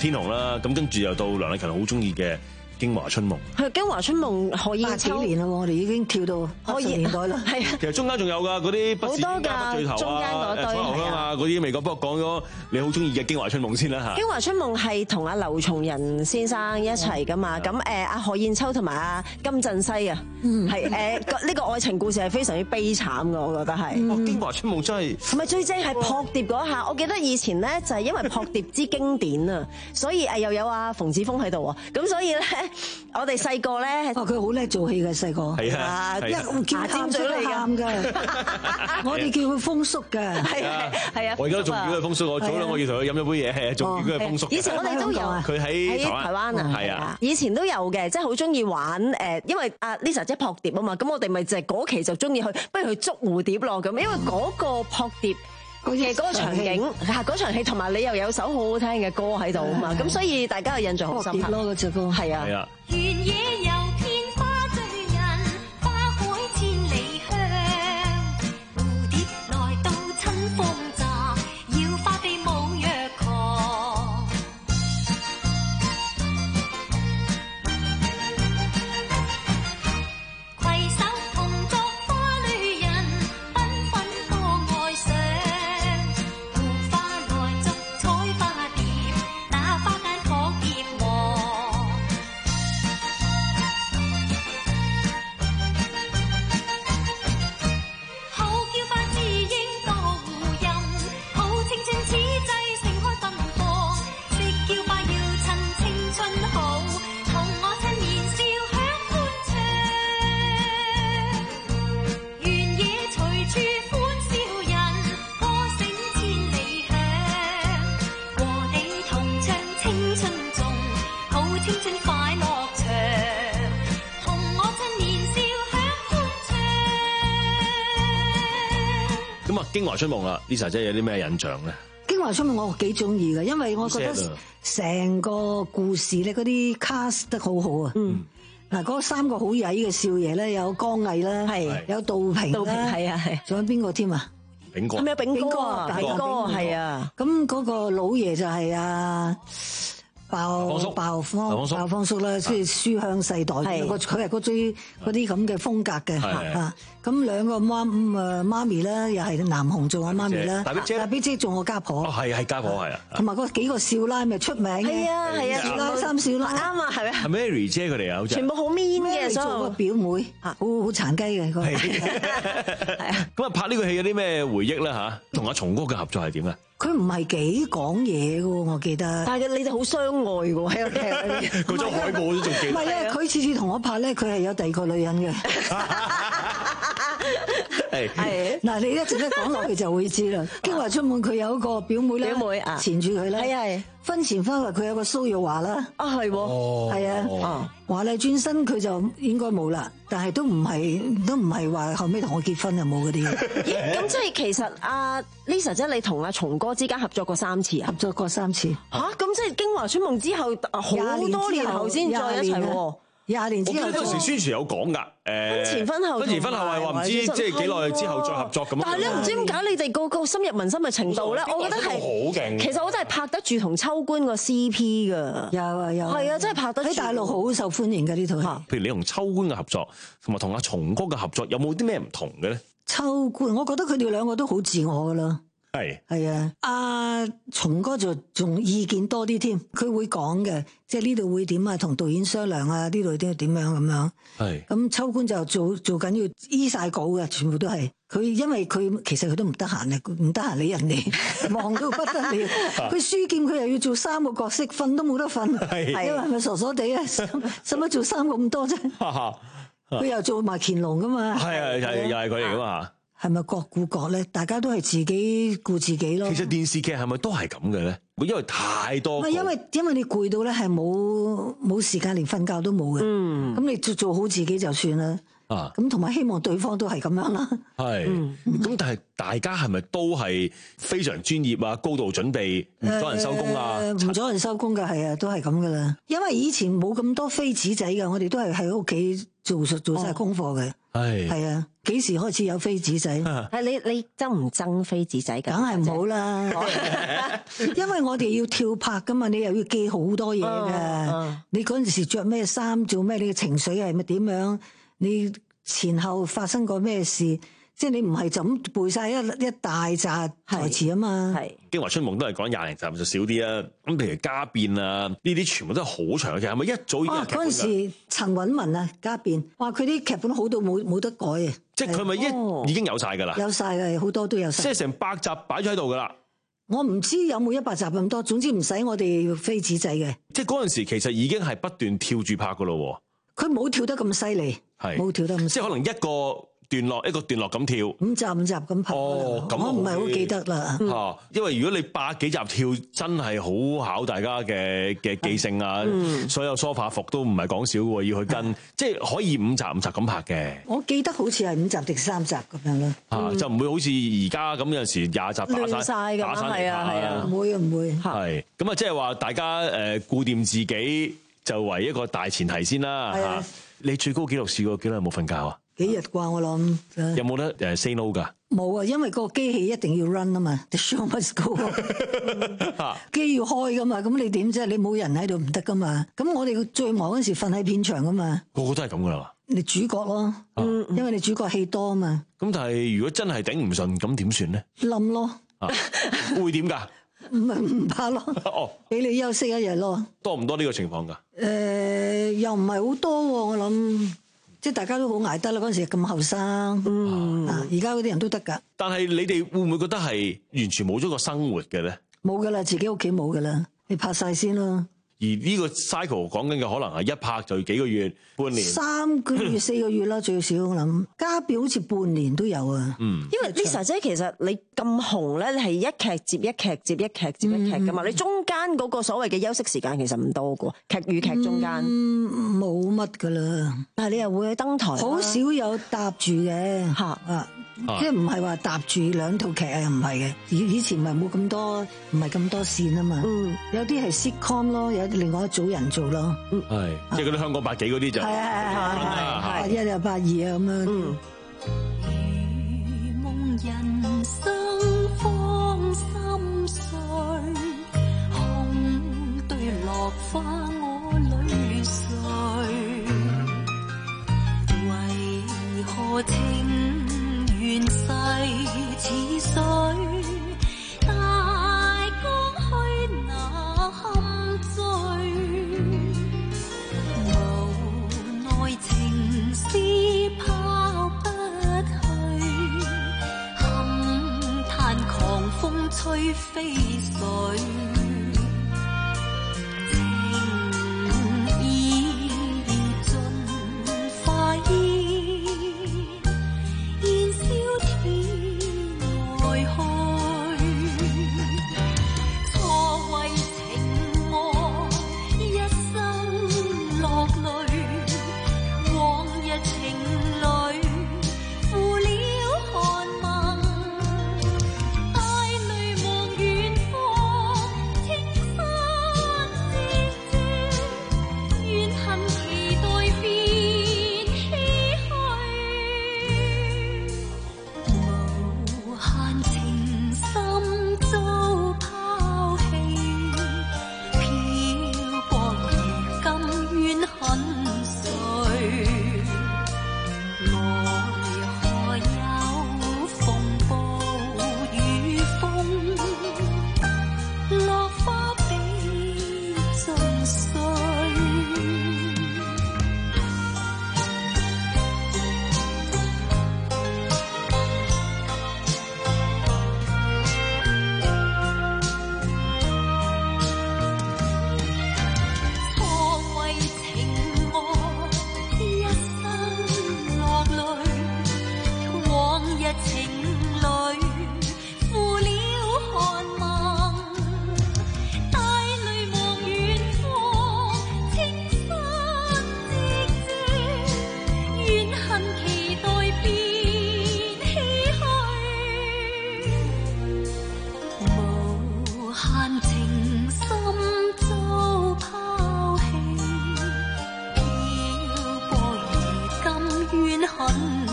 天虹啦，咁跟住又到梁禮勤好中意嘅《京華春夢》。 係《京華春夢》何燕八幾秋年啦喎，我哋已經跳到八十年代啦。 係啊， 其實中間仲有㗎，嗰啲不是好多㗎不聚頭中間啊、 嗰堆楚留香啊嗰啲未講，不過講咗你好中意嘅《京華春夢》先啦嚇。 《京華春夢》係同阿劉松仁先生一齊噶嘛，咁誒阿何燕秋同埋阿金振西啊，係誒呢個愛情故事係非常之悲慘嘅，我覺得係。 哦，《京華春夢》真係唔係最正係撲碟嗰下，我記得以前咧就係因為撲碟之經典啊，所以誒又有阿馮子峰喺度啊，咁所以咧我哋細個咧哦，佢好叻做戲嘅細個， 係啊， 一叫喊出嚟喊㗎，我哋叫佢風叔㗎， 係啊係啊， 我而家都仲叫佢風叔，我早兩個月同佢飲咗杯嘢，係啊，仲叫佢風叔。 以前我哋都有， 佢喺台灣啊，係啊，以前都有嘅，即係好中意玩誒，因為阿 Lisa 姐撲碟啊嘛，咁我哋咪就係嗰期就中意去，不如去捉蝴蝶咯咁，因為嗰個撲碟嘅嗰個場景嚇嗰場戲，同埋你又有首好好聽嘅歌喺度啊嘛，咁所以大家嘅印象好深刻咯嗰隻歌， 係啊。 係啊。 原野遊遍花醉人，花海千里香。蝴蝶來到親風乍，要花飛舞若狂。攜手同作花女人，繽紛多愛上。桃花來捉採花蝶，那花間可結王。好嬌花枝英多胡蔭，好青春此際盛開芬芳。識嬌花要趁青春好，同我趁年少享歡暢。原野隨處歡笑人，歌聲千里響。和你同唱青春頌，好青春快樂長。同我趁年少享歡暢。 咁啊，《京華春夢》啦，Lisa 姐有啲咩印象咧？ 《京華春夢》我幾中意嘅，因為我覺得成個故事咧嗰啲 cast 得好好啊。嗯，嗱嗰三個好曳嘅少爺咧，有江毅啦，係有杜平杜平啦， 係啊係， 仲有邊個添啊？ 炳哥係咪有炳哥啊？ 炳哥炳哥係啊。 咁嗰個老爺就係啊鮑方叔鮑方鮑方叔鮑方叔啦，即係書香世代， 係個佢係嗰啲嗰啲咁嘅風格嘅係嚇。咁兩個媽誒媽咪啦，又係南紅做我媽咪啦， 大碧姐大碧姐做我家哦， 婆， 係係家婆係啊， 同埋嗰幾個少奶咪出名嘅， 係啊係啊， 二奶三少奶。 啱啊，係咪？ 係 Mary 姐佢哋啊，好似全部好 mean 嘅，所做個有表妹，好好殘雞嘅嗰個。 咁啊，拍呢個戲有啲咩回憶咧嚇？同阿松哥嘅合作係點啊？ 佢唔係幾講嘢嘅喎，我記得。 但係你哋好相愛嘅喎喺個劇裏邊。 嗰張海報都仲記得。 唔係啊，佢次次同我拍咧，佢係有第二個女人嘅。 係係嗱，你一陣間講落去就會知啦。京華春夢佢有一個表妹咧， 表妹啊纏住佢啦。 係係婚前婚後佢有個蘇玉華啦。 啊係喎。 哦， 係啊，華麗轉身佢就應該冇啦，但係都唔係都唔係話後尾同我結婚就冇嗰啲。 咦，咁即係其實阿 Lisa 姐你同阿松哥之間合作過三次啊合？作過三次， 吓，咁即係《京華春夢》之後好多年後先再一齊喎。 廿年之後我記得嗰時宣傳有講㗎，誒婚前婚後婚前婚後係話唔知即係幾耐之後再合作咁樣。 但係咧唔知點解你哋個個深入民心嘅程度咧，我覺得係好勁。 其實我真係拍得住同秋官個 C P 㗎。 有啊有。 係啊，真係拍得住。 喺大陸好受歡迎嘅呢套戲。 譬如你同秋官嘅合作，同埋同阿松哥嘅合作，有冇啲咩唔同嘅咧？ 秋官，我覺得佢哋兩個都好自我噶啦。 係係啊，阿松哥就仲意見多啲添，佢會講嘅，即係呢度會點啊，同導演商量啊，呢度點點樣咁樣。 係咁秋官就做做緊要依晒稿嘅，全部都係佢，因為佢其實佢都唔得閒啊，唔得閒理人哋，忙到不得了。佢書劍佢又要做三個角色，瞓都冇得瞓， 係因為係咪傻傻地啊？使使乜做三個咁多啫？佢又做埋乾隆噶嘛？ 係啊，係又係佢嚟噶嘛？ 係咪各顧各咧？大家都係自己顧自己咯。 其實電視劇係咪都係咁嘅咧？因為太多唔係因為因為你攰到咧，係冇冇時間連瞓覺都冇嘅。嗯，咁你做做好自己就算啦。啊，咁同埋希望對方都係咁樣啦。 係，咁但係大家係咪都係非常專業啊？高度準備，唔阻人收工啊？ 唔阻人收工㗎，係啊，都係咁噶啦。因為以前冇咁多飛紙仔㗎，我哋都係喺屋企做做晒功課嘅。 係係啊，幾時開始有飛紙仔？ 係你你憎唔憎飛紙仔㗎？ 梗係唔好啦，因為我哋要跳拍噶嘛，你又要記好多嘢㗎。你嗰陣時着咩衫做咩？你嘅情緒係咪點樣？你前後發生過咩事？即係你唔係就咁背晒一一大紮台詞啊嘛。 係京華春夢都係講廿零集就少啲啊。咁譬如家變啊，呢啲全部都係好長嘅劇，係咪一早已經有劇本㗎？ 嗰陣時陳韻文啊，家變，哇！佢啲劇本好到冇冇得改啊！ 即係佢咪一已經有晒㗎啦？ 有晒嘅，好多都有晒。 即係成百集擺咗喺度㗎啦。 我唔知有冇一百集咁多，總之唔使我哋飛紙仔嘅。 即係嗰陣時其實已經係不斷跳住拍㗎咯喎。 佢冇跳得咁犀利， 係冇跳得咁， 即係可能一個段落一個段落咁跳， 五集五集咁拍。 哦，咁我唔係好記得啦。 嚇，因為如果你百幾集跳，真係好考大家嘅嘅記性啊！所有梳化服都唔係講少喎，要去跟，即係可以五集五集咁拍嘅。 我記得好似係五集定三集咁樣咯。 嚇，就唔會好似而家咁有陣時廿集打亂晒咁啊，係啊係啊， 唔會唔會。 係咁啊，即係話大家誒顧掂自己就為一個大前提先啦嚇。你最高紀錄試過幾耐冇瞓覺啊？ 幾日啩？我諗有冇得誒 say no 㗎？ 冇啊，因為個機器一定要 run 啊嘛，the show must go。機要開噶嘛，咁你點啫？你冇人喺度唔得噶嘛。咁我哋最忙嗰時瞓喺片場噶嘛。 個個都係咁噶啦。 你主角咯，嗯，因為你主角戲多啊嘛。 咁但係如果真係頂唔順，咁點算咧？ 冧咯。 啊，會點㗎？ 唔係唔怕咯。哦，俾你休息一日咯。 多唔多呢個情況㗎？ 誒，又唔係好多喎，我諗。即係大家都好捱得啦，嗰陣時咁後生，嗯，啊，而家嗰啲人都得㗎。 但係你哋會唔會覺得係完全冇咗個生活嘅咧？ 冇㗎啦，自己屋企冇㗎啦，你拍晒先啦。 而呢個 cycle 講緊嘅可能係一拍就幾個月、半年、 三個月、四個月啦，最少我諗。家變好似半年都有啊。 嗯， 因為 Lisa 姐其實你咁紅咧，你係一劇接一劇接一劇接一劇噶嘛，你中間嗰個所謂嘅休息時間其實唔多㗎，劇與劇中間冇乜㗎啦。 但係你又會去登台， 好少有搭住嘅嚇啊。即係唔係話搭住兩套劇啊？又唔係嘅，以以前咪冇咁多，唔係咁多線啊嘛。嗯，有啲係 sitcom 咯，有另外一組人做咯。 嗯，係，即係嗰啲香港八幾嗰啲就係係係係八一啊八二啊咁樣。嗯。 如夢人生方心碎，空對落花我淚垂，為何情？願世似水，大江去那堪醉，無奈情絲拋不去，堪嘆狂風吹飛水。恨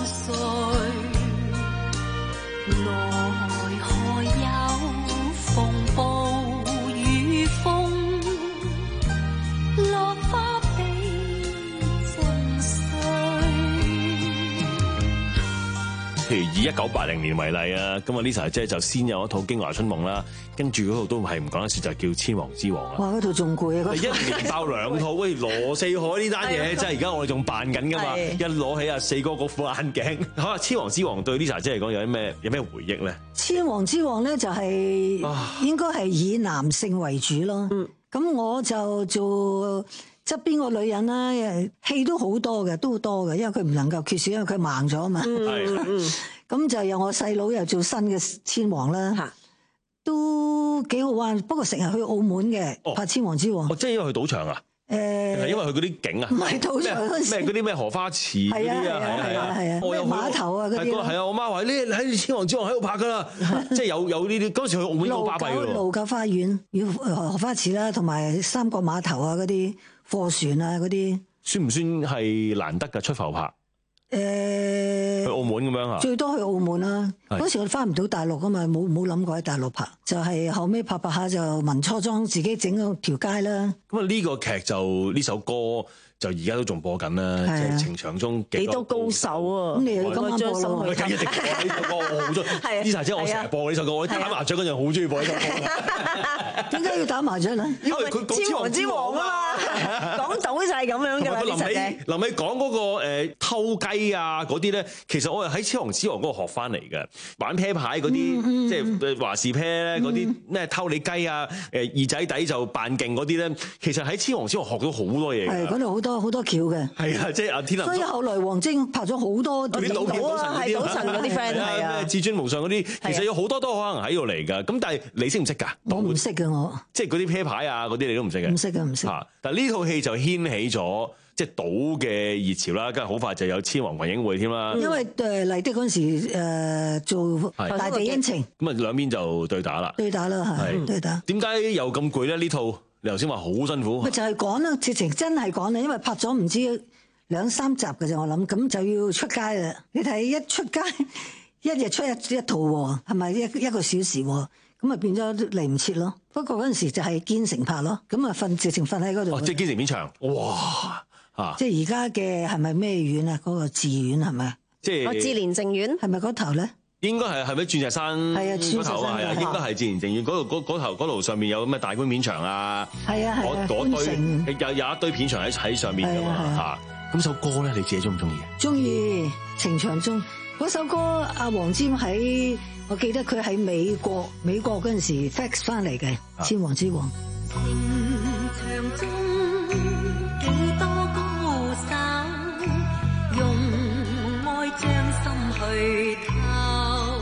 以一九八零年為例啊，咁啊 Lisa 姐就先有一套《京華春夢》啦，跟住嗰套都係唔講得笑，就叫《千王之王》啊。 哇！嗰套仲攰啊！嗰套一年爆兩套，喂羅四海呢單嘢，真係而家我哋仲辦緊噶嘛？一攞起阿四哥嗰副眼鏡，好啊！《千王之王》對 Lisa 姐嚟講有啲咩有咩回憶咧？ 千王之王咧就係應該係以男性為主咯。咁我就做側邊個女人啦，戲都好多嘅，都好多嘅，因為佢唔能夠缺少，因為佢盲咗啊嘛。咁就由我細佬又做新嘅千王啦，都幾好玩。不過成日去澳門嘅拍《千王之王》。 哦，即係因為去賭場啊？誒，係因為佢嗰啲景啊， 唔係賭場嗰時咩嗰啲咩荷花池嗰啲啊，係啊係啊係啊，咩碼頭啊嗰啲。 係啊，我媽話你喺《千王之王》喺度拍㗎啦，即係有有呢啲。嗰時去澳門好巴閉㗎喎。 路九花園要荷花池啦，同埋三角碼頭啊嗰啲貨船啊嗰啲。 算唔算係難得嘅出埠拍？誒，去澳門咁樣啊？ 最多去澳門啦。嗰時我翻唔到大陸㗎嘛，冇冇諗過喺大陸拍，就係後尾拍拍下就文初裝自己整咗條街啦。 咁啊呢個劇就呢首歌就而家都仲播緊啦，即係情場中幾多高手啊！ 咁你又要今晚播咯？ 一定播呢首歌，我好中意。Lisa 姐我成日播呢首歌，我打麻雀嗰陣好中意播呢首歌。 點解要打麻雀咧？ 因為佢千王之王啊嘛，講到就係咁樣㗎啦。 臨尾臨尾講嗰個誒偷雞啊嗰啲咧，其實我係喺千王之王嗰度學翻嚟嘅。玩啤牌嗰啲，即係華士啤咧嗰啲咩偷你雞啊，誒二仔底就扮勁嗰啲咧，其實喺千王之王學到好多嘢。 係嗰度好多好多橋嘅。 係啊，即係阿天林。 所以後來王晶拍咗好多啲賭片賭神嗰啲， 賭神嗰啲 friend 係啊， 咩至尊無上嗰啲，其實有好多都可能喺度嚟㗎。咁但係你識唔識㗎？ 我唔識嘅我。 即係嗰啲啤牌啊嗰啲你都唔識嘅。 唔識嘅唔識。 嚇！但係呢套戲就掀起咗即係賭嘅熱潮啦，跟住好快就有千王群英會添啦。 因為誒麗的嗰陣時誒做大地恩情， 咁啊兩邊就對打啦。 對打啦係對打。 點解又咁攰咧？呢套你頭先話好辛苦。 咪就係講啦，直情真係講啦，因為拍咗唔知兩三集嘅啫，我諗咁就要出街啦。你睇一出街，一日出一一套喎，係咪一一個小時喎？咁啊變咗嚟唔切咯。不過嗰陣時就係堅城拍咯，咁啊瞓直情瞓喺嗰度。 哦，即係堅城片場。哇！嚇！ 即係而家嘅係咪咩院啊？嗰個寺院係咪？ 即係。 哦，志蓮淨院係咪嗰頭咧？ 應該係係咪鑽石山嗰頭啊？係啊，應該係自然正院嗰度嗰嗰頭嗰度上面有咩大觀片場啊？ 係啊係啊， 嗰堆有有一堆片場喺喺上面㗎嘛嚇。咁首歌咧，你自己中唔中意啊？ 中意情場中嗰首歌，阿黃霑喺我記得佢喺美國美國嗰陣時 fax 翻嚟嘅《千王之王》。 情場中幾多高手，用愛將心去透，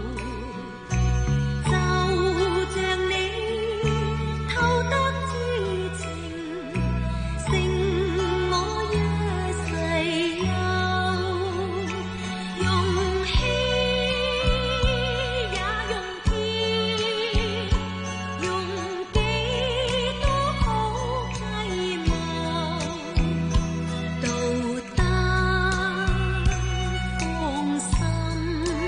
就像你偷得知情，勝我一世憂，用氣也用天，用幾多好計謀，到得放心。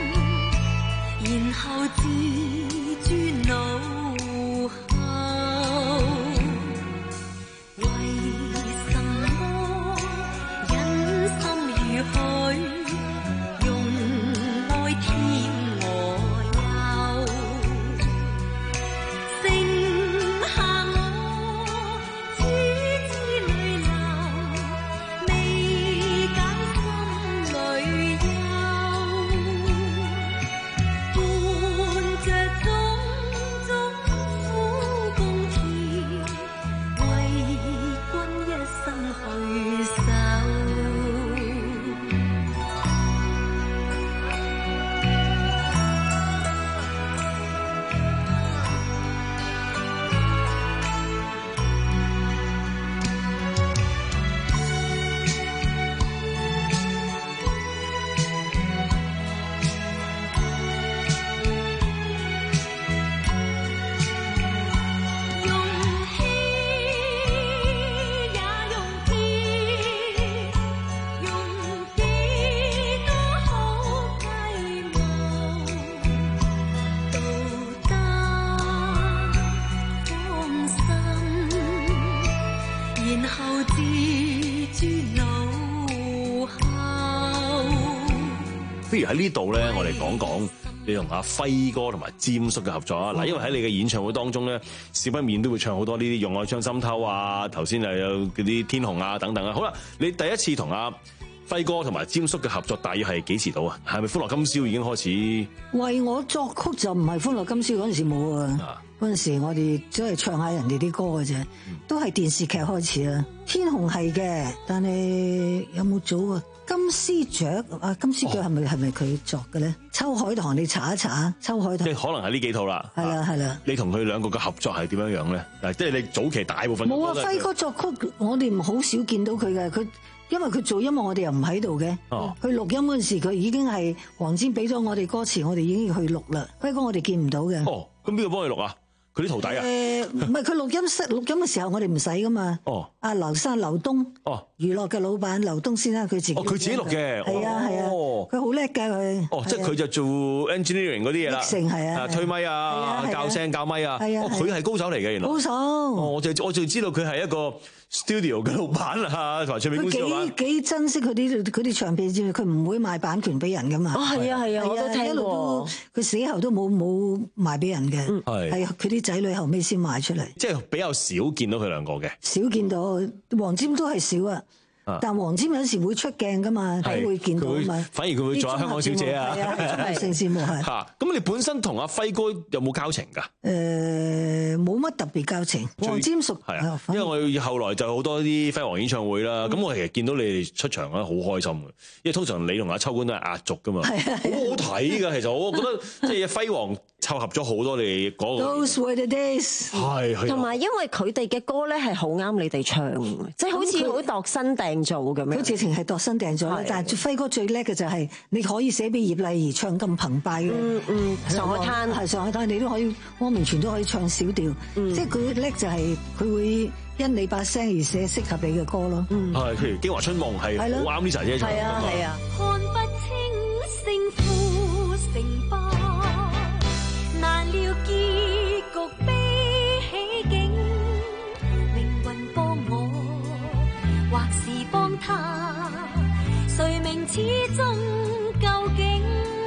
不如喺呢度咧，我哋講講你同阿輝哥同埋詹叔嘅合作啊！嗱，因為喺你嘅演唱會當中咧，少不免都會唱好多呢啲《用愛將心偷》啊，頭先又有嗰啲《天虹》啊等等啊。好啦，你第一次同阿輝哥同埋詹叔嘅合作，大約係幾時到啊？係咪《歡樂今宵》已經開始？ 為我作曲就唔係《歡樂今宵》嗰陣時冇啊，嗰陣時我哋只係唱下人哋啲歌嘅啫，都係電視劇開始啦。天虹係嘅，但係有冇早啊？金絲雀啊，金絲雀係咪係咪佢作嘅咧？秋海棠你查一查，秋海棠即係可能係呢幾套啦。 係啦係啦。 你同佢兩個嘅合作係點樣樣咧？嗱，即係你早期大部分冇啊，輝哥作曲，我哋好少見到佢嘅，佢因為佢做音樂，我哋又唔喺度嘅。哦。佢錄音嗰陣時，佢已經係黃霑俾咗我哋歌詞，我哋已經去錄啦。輝哥我哋見唔到嘅。 哦，咁邊個幫佢錄啊？佢啲徒弟啊？ 誒，唔係佢錄音室錄音嘅時候，我哋唔使噶嘛。哦。阿劉生劉東。哦。娛樂嘅老闆劉東先生，佢自己。哦，佢自己錄嘅。 係啊係啊。哦。佢好叻㗎佢。 哦，即係佢就做 engineering 嗰啲嘢啦。成係啊。推咪啊，教聲教咪啊。係啊。哦，佢係高手嚟嘅原來。高手。哦，我就我就知道佢係一個 studio 嘅老闆啊，同埋唱片公司老闆。 幾幾珍惜佢啲佢啲唱片先，佢唔會賣版權俾人㗎嘛。 哦，係啊係啊，我都聽過。 佢死後都冇冇賣俾人嘅。係。係佢啲仔女後尾先賣出嚟。 即係比較少見到佢兩個嘅。 少見到，黃霑都係少啊。但黃霑有時會出鏡噶嘛，都會見到嘛。 反而佢會做下香港小姐啊， 綜藝性節目係。 嚇，咁你本身同阿輝哥有冇交情㗎？ 誒，冇乜特別交情。黃霑熟係啊，因為我後來就好多啲輝煌演唱會啦。咁我其實見到你哋出場咧，好開心嘅。因為通常你同阿秋官都係壓軸㗎嘛，好好睇㗎。其實我覺得即係輝煌湊合咗好多你嗰個。 Those were the days。 係。 同埋因為佢哋嘅歌咧係好啱你哋唱，即係好似好度身訂做咁樣。 佢直情係度身訂做啦，但係輝哥最叻嘅就係你可以寫俾葉麗儀唱咁澎湃嘅。 嗯嗯，上海灘係上海灘，你都可以汪明荃都可以唱小調。即係佢叻就係佢會因你把聲而寫適合你嘅歌咯。 係，譬如《京華春夢》係好啱呢隻啫。 係啊係啊。 看不清勝負成敗，難料結局悲喜境，命運幫我，或是幫他，誰明始終究竟？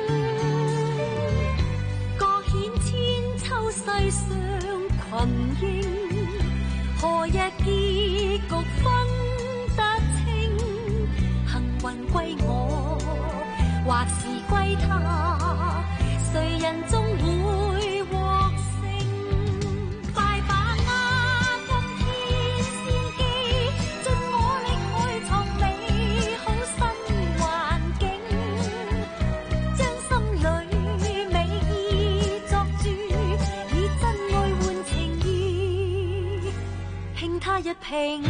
各顯千秋世上群英，何日結局分得清？幸運歸我，或是歸他，誰人終會獲勝？快把握今天先機，盡我力去創美好新環境，將心裏美意作主，以真愛換情意，拼他一拼。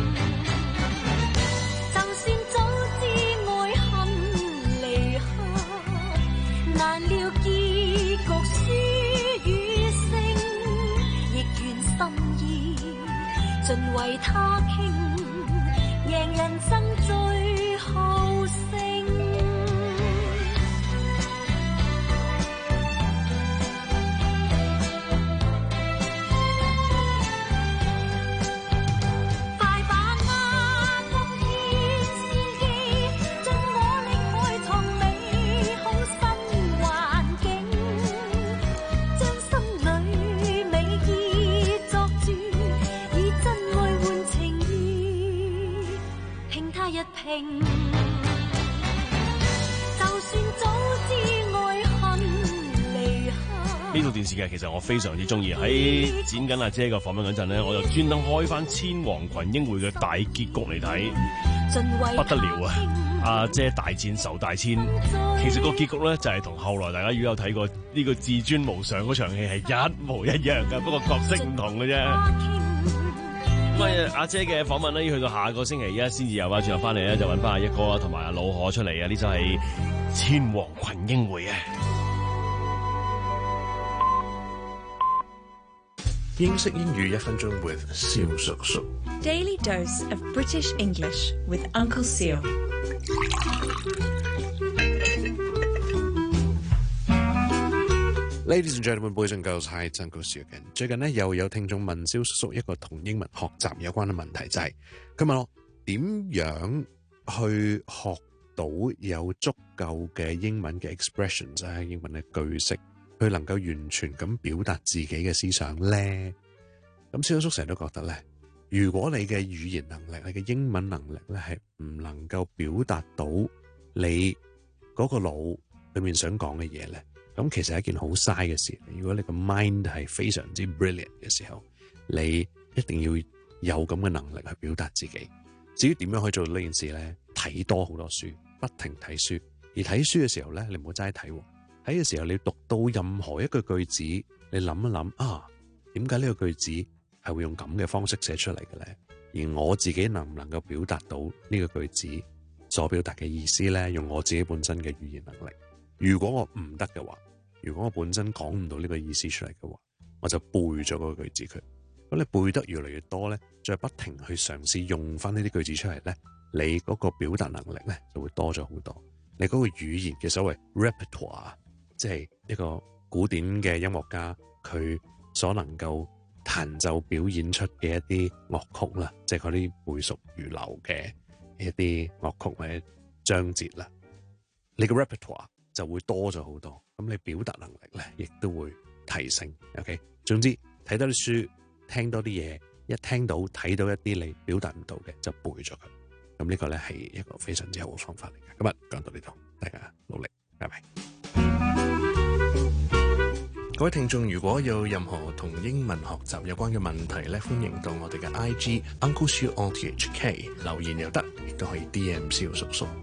就算早知愛恨離合，難料結局輸與勝，亦願心意盡為他傾，贏人生最後勝。快把握今天先機，盡我力去創美好新環境，將心裏美意作主，以真愛換情意，拼他一拼。就算早知愛恨離合。 呢套電視劇其實我非常之中意，喺剪緊阿姐個訪問嗰陣咧，我就專登開翻《千王群英會》嘅大結局嚟睇，不得了啊！阿姐大戰仇大千，其實個結局咧就係同後來大家如果有睇過呢個至尊無上嗰場戲係一模一樣嘅，不過角色唔同嘅啫。咁啊，阿姐嘅訪問咧要去到下個星期一先至有啊，轉頭翻嚟咧就揾翻阿一哥同埋阿老可出嚟啊！呢就係《千王群英會》啊！ 英式英語一分鐘 with 蕭叔叔。 Daily dose of British English with Uncle Seal. Ladies and gentlemen, boys and girls, hi, it's Uncle Seal again. 最近咧又有聽眾問蕭叔叔一個同英文學習有關嘅問題，就係佢問我點樣去學到到有足夠嘅英文嘅 expressions 啊，英文嘅句式，佢能夠完全咁表達自己嘅思想咧？咁蕭叔成日都覺得咧，如果你嘅語言能力、你嘅英文能力咧係唔能夠表達到你嗰個腦裏面想講嘅嘢咧，咁其實係一件好嘥嘅事。如果你個 mind 係非常之 brilliant 嘅時候，你一定要有咁嘅能力去表達自己。至於點樣可以做到呢件事咧？睇多好多書，不停睇書。而睇書嘅時候咧，你唔好齋睇，睇嘅時候你讀到任何一句句子，你諗一諗啊，點解呢個句子係會用咁嘅方式寫出嚟嘅咧？而我自己能唔能夠表達到呢個句子所表達嘅意思咧？用我自己本身嘅語言能力。如果我唔得嘅話，如果我本身講唔到呢個意思出嚟嘅話，我就背咗嗰個句子佢。咁你背得越嚟越多咧，再不停去嘗試用翻呢啲句子出嚟咧，你嗰個表達能力咧就會多咗好多。你嗰個語言嘅所謂 repertoire， 即係一個古典嘅音樂家佢所能夠彈奏表演出嘅一啲樂曲啦，即係嗰啲背熟如流嘅一啲樂曲或者章節啦，你嘅 repertoire 就會多咗好多。咁你表達能力咧亦都會提升。OK， 總之睇多啲書，聽多啲嘢，一聽到睇到一啲你表達唔到嘅就背咗佢。咁呢個咧係一個非常之好嘅方法嚟嘅。今日講到呢度，大家努力，拜拜。各位聽眾，如果有任何同英文學習有關嘅問題咧，歡迎到我哋嘅 I G Uncle Siu O T H K 留言又得，亦都可以 D M 蕭叔叔。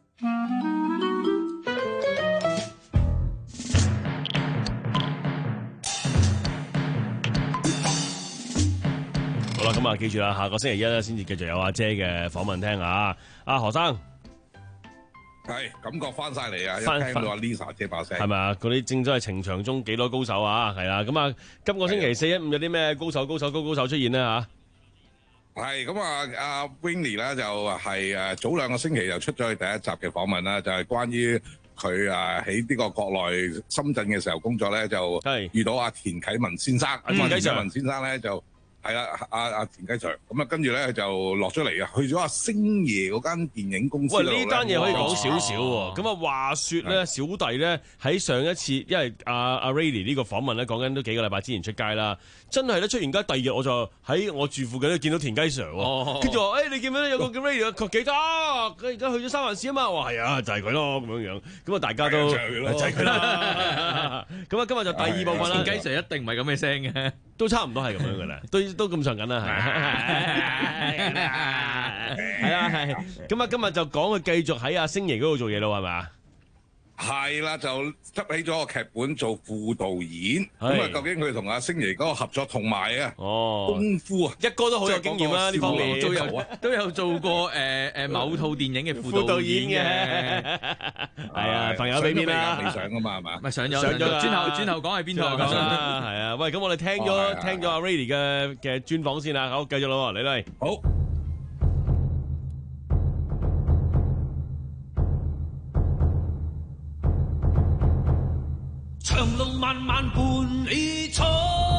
好啦，咁啊，記住啦，下個星期一咧先至繼續有阿姐嘅訪問聽啊。阿何生， 係感覺翻晒嚟啊！ 翻一聽到阿 Lisa 姐把聲， 係咪啊？嗰啲正真係情場中幾多高手啊！係啊，咁啊，今個星期四一五有啲咩高手、高手、高高手出現咧嚇？ 係咁啊！阿 Winnie 咧就係誒早兩個星期就出咗佢第一集嘅訪問啦，就係關於佢啊喺呢個國內深圳嘅時候工作咧，就遇到阿田啟文先生。阿田啟文先生咧就。係啦，阿阿田雞 Sir，咁啊，跟住咧就落咗嚟啊，去咗阿星爺嗰間電影公司。喂， 呢單嘢可以講少少喎。咁啊，話説咧，小弟咧喺上一次，因為阿阿 Rady 呢個訪問咧，講緊都幾個禮拜之前出街啦，真係咧出完街第二日我就喺我住附近都見到田雞 Sir 喎。跟住話，誒你見唔見到有個叫 Rady 佢記得，佢而家去咗三藩市啊嘛。我話係啊，就係佢咯咁樣樣。咁啊，大家都就係佢啦。咁啊，今日就第二部分啦。 田雞 Sir 一定唔係咁嘅聲嘅， 都差唔多係咁樣嘅啦，都都咁上緊啦，係。係啊係。咁啊，今日就講佢繼續喺阿星爺嗰度做嘢咯，係咪啊？ 係啦，就執起咗個劇本做副導演。咁啊，究竟佢同阿星爺嗰個合作同埋啊， 哦， 功夫啊， 一哥都好有經驗啦，呢方面都有都有做過誒誒某套電影嘅副導演嘅。 係啊，朋友俾面啦， 未上噶嘛係嘛？ 咪上咗上咗啦， 轉頭轉頭講係邊套咁啊？係啊，喂，咁我哋聽咗聽咗阿 Rady 嘅嘅專訪先啦，好，繼續咯，嚟嚟， 好。 長路漫漫伴你闖，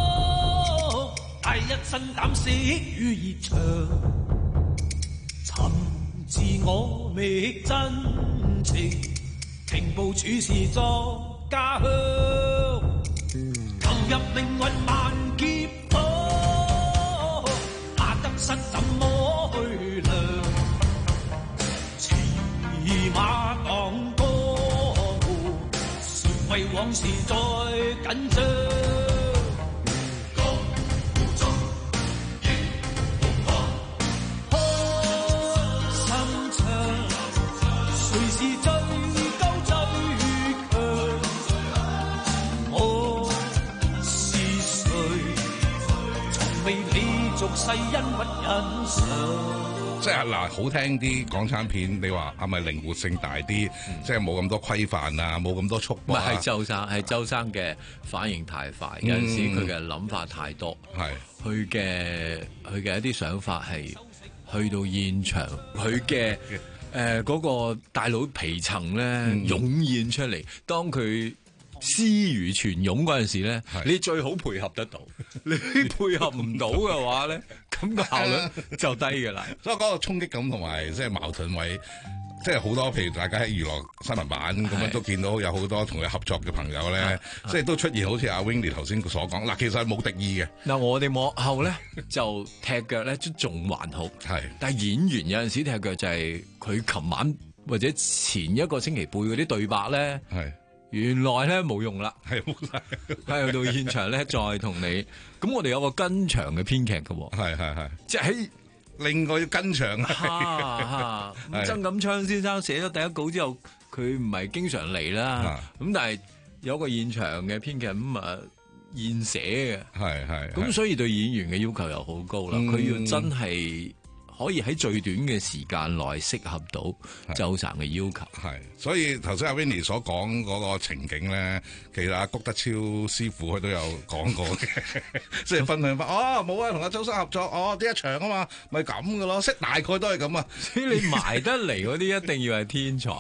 帶一身膽識與熱腸，尋自我覓真情，平步處事作家鄉，投入靈魂萬劫火，怕得失怎麼去量？騎馬當歌，為往事再緊張。 即係嗱，好聽啲港產片，你話係咪靈活性大啲？嗯、即係冇咁多規範啊，冇咁多束縛。 唔係，係周生，係周生嘅反應太快，有陣時佢嘅諗法太多。 係佢嘅佢嘅一啲想法係去到現場，佢嘅誒嗰個大腦皮層咧、嗯、湧現出嚟，當佢思如泉湧嗰陣時咧，你最好配合得到。你配合唔到嘅話咧，咁個效率就低㗎啦。 所以嗰個衝擊感同埋即係矛盾位， 即係好多，譬如大家喺娛樂新聞版咁樣都見到有好多同佢合作嘅朋友咧，即係都出現好似阿 Winnie 頭先所講，嗱其實係冇敵意嘅。 嗱我哋幕後咧就踢腳咧都仲還好， 係，但係演員有陣時踢腳就係佢琴晚或者前一個星期背嗰啲對白咧， 係原來咧冇用啦， 係冇晒， 係去到現場咧再同你，咁我哋有個跟場嘅編劇嘅喎， 係係係， 即係喺。 另外要跟場啊！嚇咁曾錦昌先生寫咗第一稿之後，佢唔係經常嚟啦。咁但係有個現場嘅編劇咁啊現寫嘅， 係係。 咁所以對演員嘅要求又好高啦。佢要真係可以喺最短嘅時間內適合到周生嘅要求。 係，所以頭先阿 Winnie 所講嗰個情景咧，其實阿谷德超師傅佢都有講過嘅，即係分享翻。哦，冇啊，同阿周生合作，哦，呢一場啊嘛，咪咁嘅咯，識大概都係咁啊。 所以你埋得嚟嗰啲一定要係天才，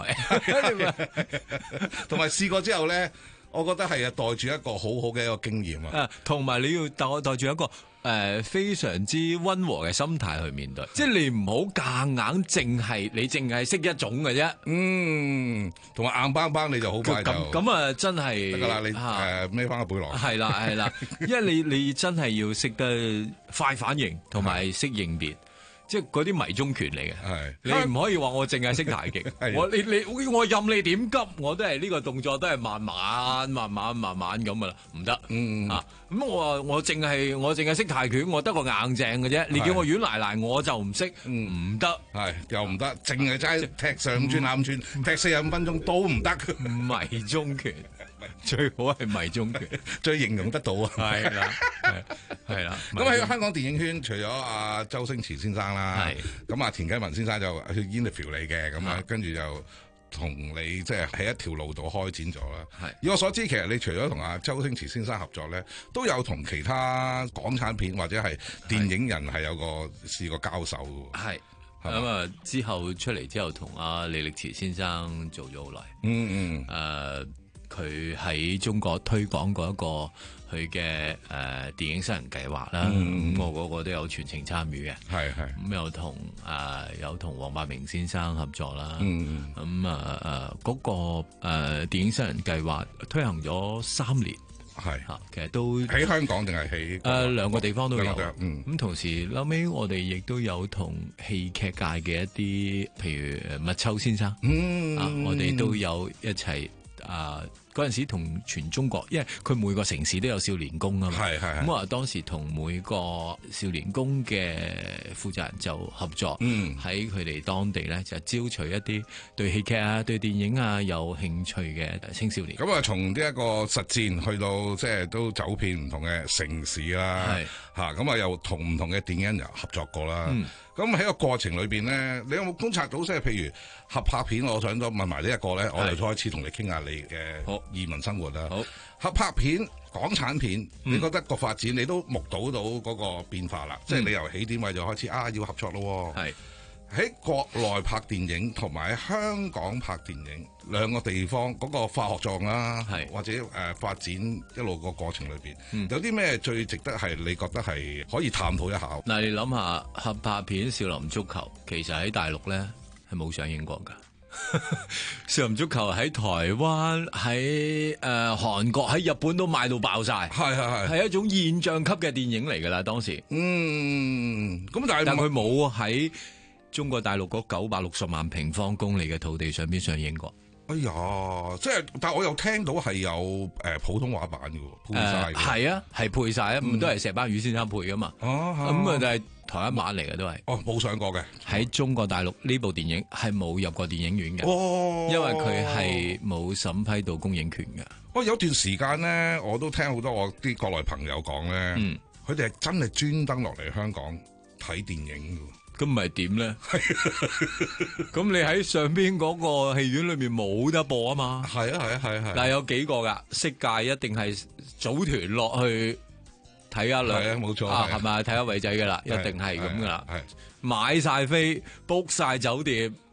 同埋試過之後咧，我覺得係啊，帶住一個好好嘅一個經驗啊。 同埋你要帶帶住一個誒、呃、非常之溫和嘅心態去面對，即係你唔好夾硬，淨係你淨係識一種嘅啫。 嗯，同埋硬邦邦你就好快就咁咁啊，真係得㗎啦！你誒孭翻個背囊。 係啦係啦，因為你你真係要識得快反應，同埋識應變。即係嗰啲迷蹤拳嚟嘅，你唔可以話我淨係識太極，我你你我任你點急，我都係呢個動作都係慢慢慢慢慢慢咁噶啦，唔得， 嗯啊，咁我話我淨係我淨係識太拳，我得個硬淨嘅啫，你叫我軟賴賴我就唔識，唔得， 係又唔得，淨係齋踢上五寸下五寸，踢四十五分鐘都唔得， 迷蹤拳。最好係迷蹤拳， 最形容得到啊！ 係啦，係啦。 咁喺香港電影圈，除咗阿周星馳先生啦，咁啊田啟文先生就去 interview 你嘅，咁啊跟住就同你即係喺一條路度開展咗啦。係，以我所知，其實你除咗同阿周星馳先生合作咧，都有同其他港產片或者係電影人係有個試過交手嘅。 係。咁啊，之後出嚟之後，同阿李力持先生做咗好耐。 嗯嗯。 誒、呃。佢喺中國推廣過一個佢嘅誒電影新人計劃啦，咁、嗯、我嗰個都有全程參與嘅， 係係咁有同誒、呃、有同黃百鳴先生合作啦， 嗯咁啊誒嗰個誒、呃、電影新人計劃推行咗三年， 係嚇，其實都喺香港定係喺誒兩個地方都有，咁、 嗯、 同時後尾我哋亦都有同戲劇界嘅一啲，譬如麥秋先生， 嗯啊，我哋都有一齊。啊！嗰陣時同全中國，因為佢每個城市都有少年宮啊嘛， 係係咁啊，當時同每個少年宮嘅負責人就合作，喺佢哋當地咧就招取一啲對戲劇啊、對電影啊有興趣嘅青少年。 咁啊，從呢一個實戰去到即係都走遍唔同嘅城市啦，嚇咁啊，又同唔同嘅電影人合作過啦。嗯咁喺個過程裏邊咧，你有冇觀察到即係譬如合拍片？我想咗問埋呢一個咧，我就開始同你傾下你嘅移民生活啦。 好， 合拍片、港產片，嗯、你覺得個發展你都目睹到嗰個變化啦？嗯、即係你由起點位就開始啊，要合作咯。係喺國內拍電影同埋喺香港拍電影兩個地方嗰、嗰個化學狀啦，或者誒、呃、發展一路個過程裏邊，嗯、有啲咩最值得係你覺得係可以探討一下？ 嗱，你諗下合拍片《少林足球》，其實喺大陸咧係冇上映過㗎。少林足球喺台灣、喺誒韓國、喺日本都賣到爆晒， 係係係， 係一種現象級嘅電影嚟㗎啦。當時， 嗯，咁但係但佢冇喺中國大陸嗰九百六十萬平方公里嘅土地上邊上映過。 哎呀，即係，但係我又聽到係有誒、呃、普通話版嘅，配晒嘅。 係、呃、啊，係配晒啊，咁、嗯、都係石斑魚先生配噶嘛。哦，咁啊就係台灣版嚟嘅都係。 哦，冇上過嘅。 喺中國大陸呢部電影係冇入過電影院嘅。 哦， 因為佢係冇審批到公映權嘅。 哦，有段時間咧，我都聽好多我啲國內朋友講咧，佢哋係真係專登落嚟香港睇電影嘅。 咁咪點咧？咁你喺上邊嗰個戲院裏面冇得播啊嘛？ 係啊係啊係啊係。 嗱，有幾個噶，色戒一定係組團落去睇下兩， 係啊冇錯， 係咪睇下偉仔噶啦？一定係咁噶啦。係買晒飛 book 晒酒店，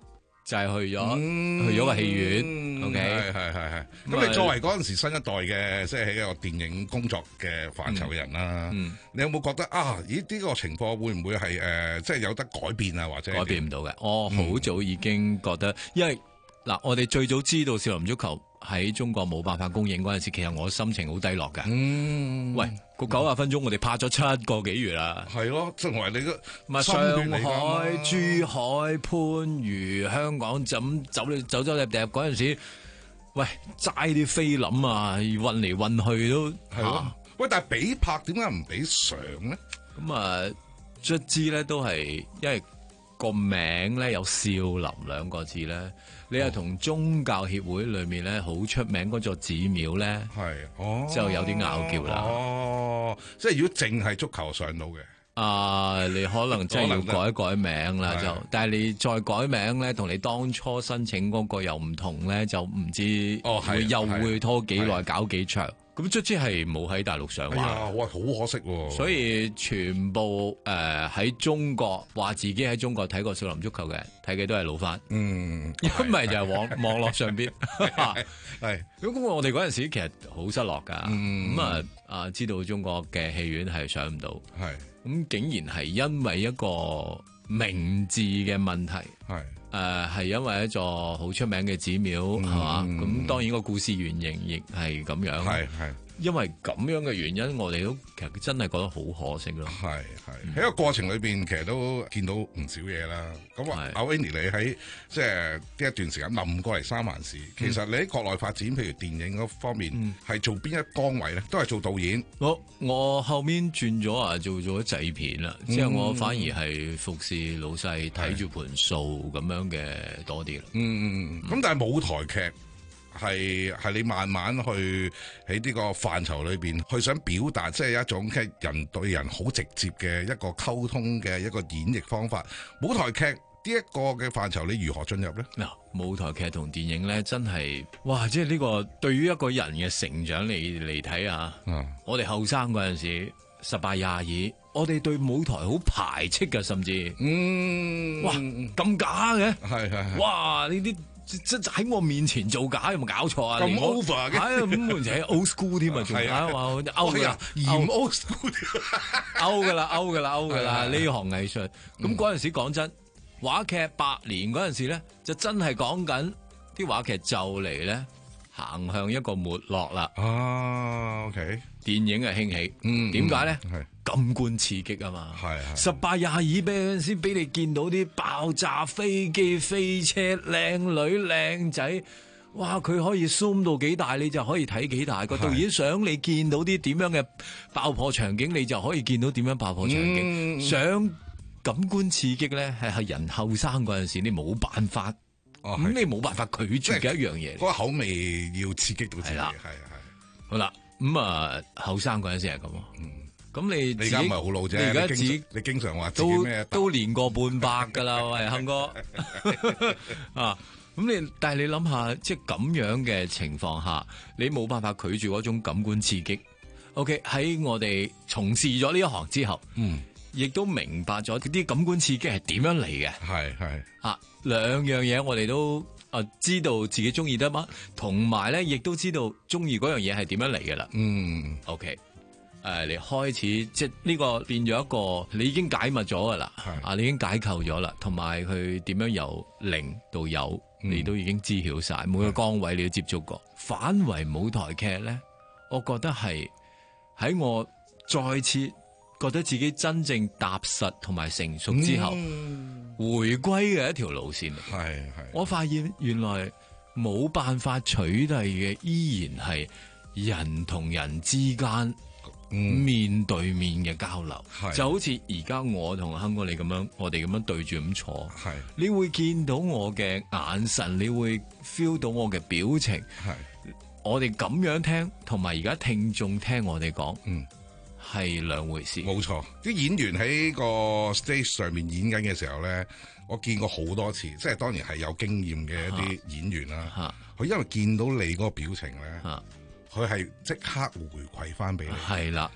就係去咗、 嗯去咗個戲院。OK， 係係係係。咁你作為嗰陣時新一代嘅，即係喺一個電影工作嘅範疇嘅人啦， 嗯你有冇覺得啊？咦，呢、個情況會唔會係誒、呃，即係有得改變啊？或者改變唔到嘅。我好早已經覺得，因為嗱，我哋最早知道少林足球喺中國冇辦法公映嗰陣時，其實我心情好低落㗎。 嗯， 喂，個九十分鐘我哋拍咗七個幾月啦。 係咯，即係你個咪上海、珠海、番禺、香港就咁走嚟走走入入嗰陣時，喂，齋啲菲林啊，運嚟運去都係咯。喂，但係俾拍點解唔俾上咧？ 咁啊，卒之咧都係因為個名咧有少林兩個字咧，你係同宗教協會裏面咧好出名嗰座寺廟咧， 係哦， 就有啲拗撬啦。 哦，即係如果淨係足球上到嘅。 啊！你可能真係要改一改名啦，就係但係你再改名咧，同你當初申請嗰個又唔同咧，就唔知哦係會又係會拖幾耐， 係搞幾長。咁卒之係冇喺大陸上畫。 哎呀，哇，好可惜喎！ 所以全部誒喺中國話自己喺中國睇過少林足球嘅，睇嘅都係老翻。 嗯， 一唔係就係網網絡上邊。 係咁我哋嗰陣時其實好失落㗎。 嗯咁啊啊，知道中國嘅戲院係上唔到。 係。 咁竟然係因為一個名字嘅問題， 係誒係因為一座好出名嘅寺廟，係嘛？咁當然個故事原型亦係咁樣， 係係。 因為咁樣嘅原因，我哋都其實真係覺得好可惜咯。 係係喺個過程裏邊，其實都見到唔少嘢啦。咁啊，阿 Winnie 你喺即係呢一段時間臨過嚟三藩市，其實你喺國內發展，譬如電影嗰方面，係做邊一崗位咧？都係做導演。 我我後面轉咗啊，做咗製片啦，即係我反而係服侍老細睇住盤數咁樣嘅多啲啦。 嗯嗯嗯。咁但係舞台劇。係係你慢慢去喺呢個範疇裏邊，去想表達，即係一種嘅人對人好直接嘅一個溝通嘅一個演繹方法。舞台劇呢一個嘅範疇，你如何進入呢？ 嗱，舞台劇同電影咧，真係哇！即係呢個對於一個人嘅成長嚟嚟睇啊， 嗯、 我哋後生嗰陣時十八廿二，我哋對舞台好排斥㗎，甚至嗯， 哇咁假嘅， 係係哇呢啲。即即喺我面前做假，有冇搞錯啊？ 咁 over 嘅， 係啊，咁而且 old school 添啊，仲啊話 out 㗎， 嫌 old school out 㗎啦，out 㗎啦，out 㗎啦，呢行藝術。咁嗰陣時講真，話劇百年嗰陣時咧，就真係講緊啲話劇就嚟咧行向一個沒落啦。 啊 ，OK， 電影係興起， 嗯， 點解咧？ 係感官刺激啊嘛， 係係十八廿二俾嗰陣時，俾你見到啲爆炸飛機、飛車、靚女、靚仔，哇！佢可以 zoom 到幾大，你就可以睇幾大。個導演想你見到啲點樣嘅爆破場景，你就可以見到點樣爆破場景。 嗯、 想感官刺激咧，係係人後生嗰陣時，你冇辦法，咁、 哦、 你冇辦法拒絕嘅一樣嘢。 嗰個口味要刺激到自己，係係係。 好啦，咁啊後生嗰陣時係咁。咁你你而家唔係好老啫， 你而家自己你經常話自己都咩都年過半百噶啦，喂，亨哥啊！咁你但係你諗下，即係咁樣嘅情況下，你冇辦法拒絕嗰種感官刺激。OK， 喺我哋從事咗呢一行之後， 嗯， 亦都明白咗啲感官刺激係點樣嚟嘅。 係係啊，兩樣嘢我哋都啊知道自己中意得乜，同埋咧亦都知道中意嗰樣嘢係點樣嚟嘅啦。 嗯 ，OK。誒、呃，你開始即係呢個變咗一個，你已經解密咗噶啦，啊，你已經解構咗啦，同埋佢點樣由零到有， 嗯、 你都已經知曉晒，每個崗位你都接觸過。反為舞台劇咧，我覺得係喺我再次覺得自己真正踏實同埋成熟之後， 嗯、 回歸嘅一條路線。 係係， 我發現原來冇辦法取代嘅，依然係人同人之間。面對面嘅交流，就好似而家我同亨哥你咁樣，我哋咁樣對住咁坐，你會見到我嘅眼神，你會 feel 到我嘅表情，我哋咁樣聽，同埋而家聽眾聽我哋講，嗯，係兩回事。 冇錯，啲演員喺個 stage 上面演緊嘅時候咧，我見過好多次，即係當然係有經驗嘅一啲演員啦，佢因為見到你嗰個表情咧。佢係即刻回饋翻俾你， 係啦。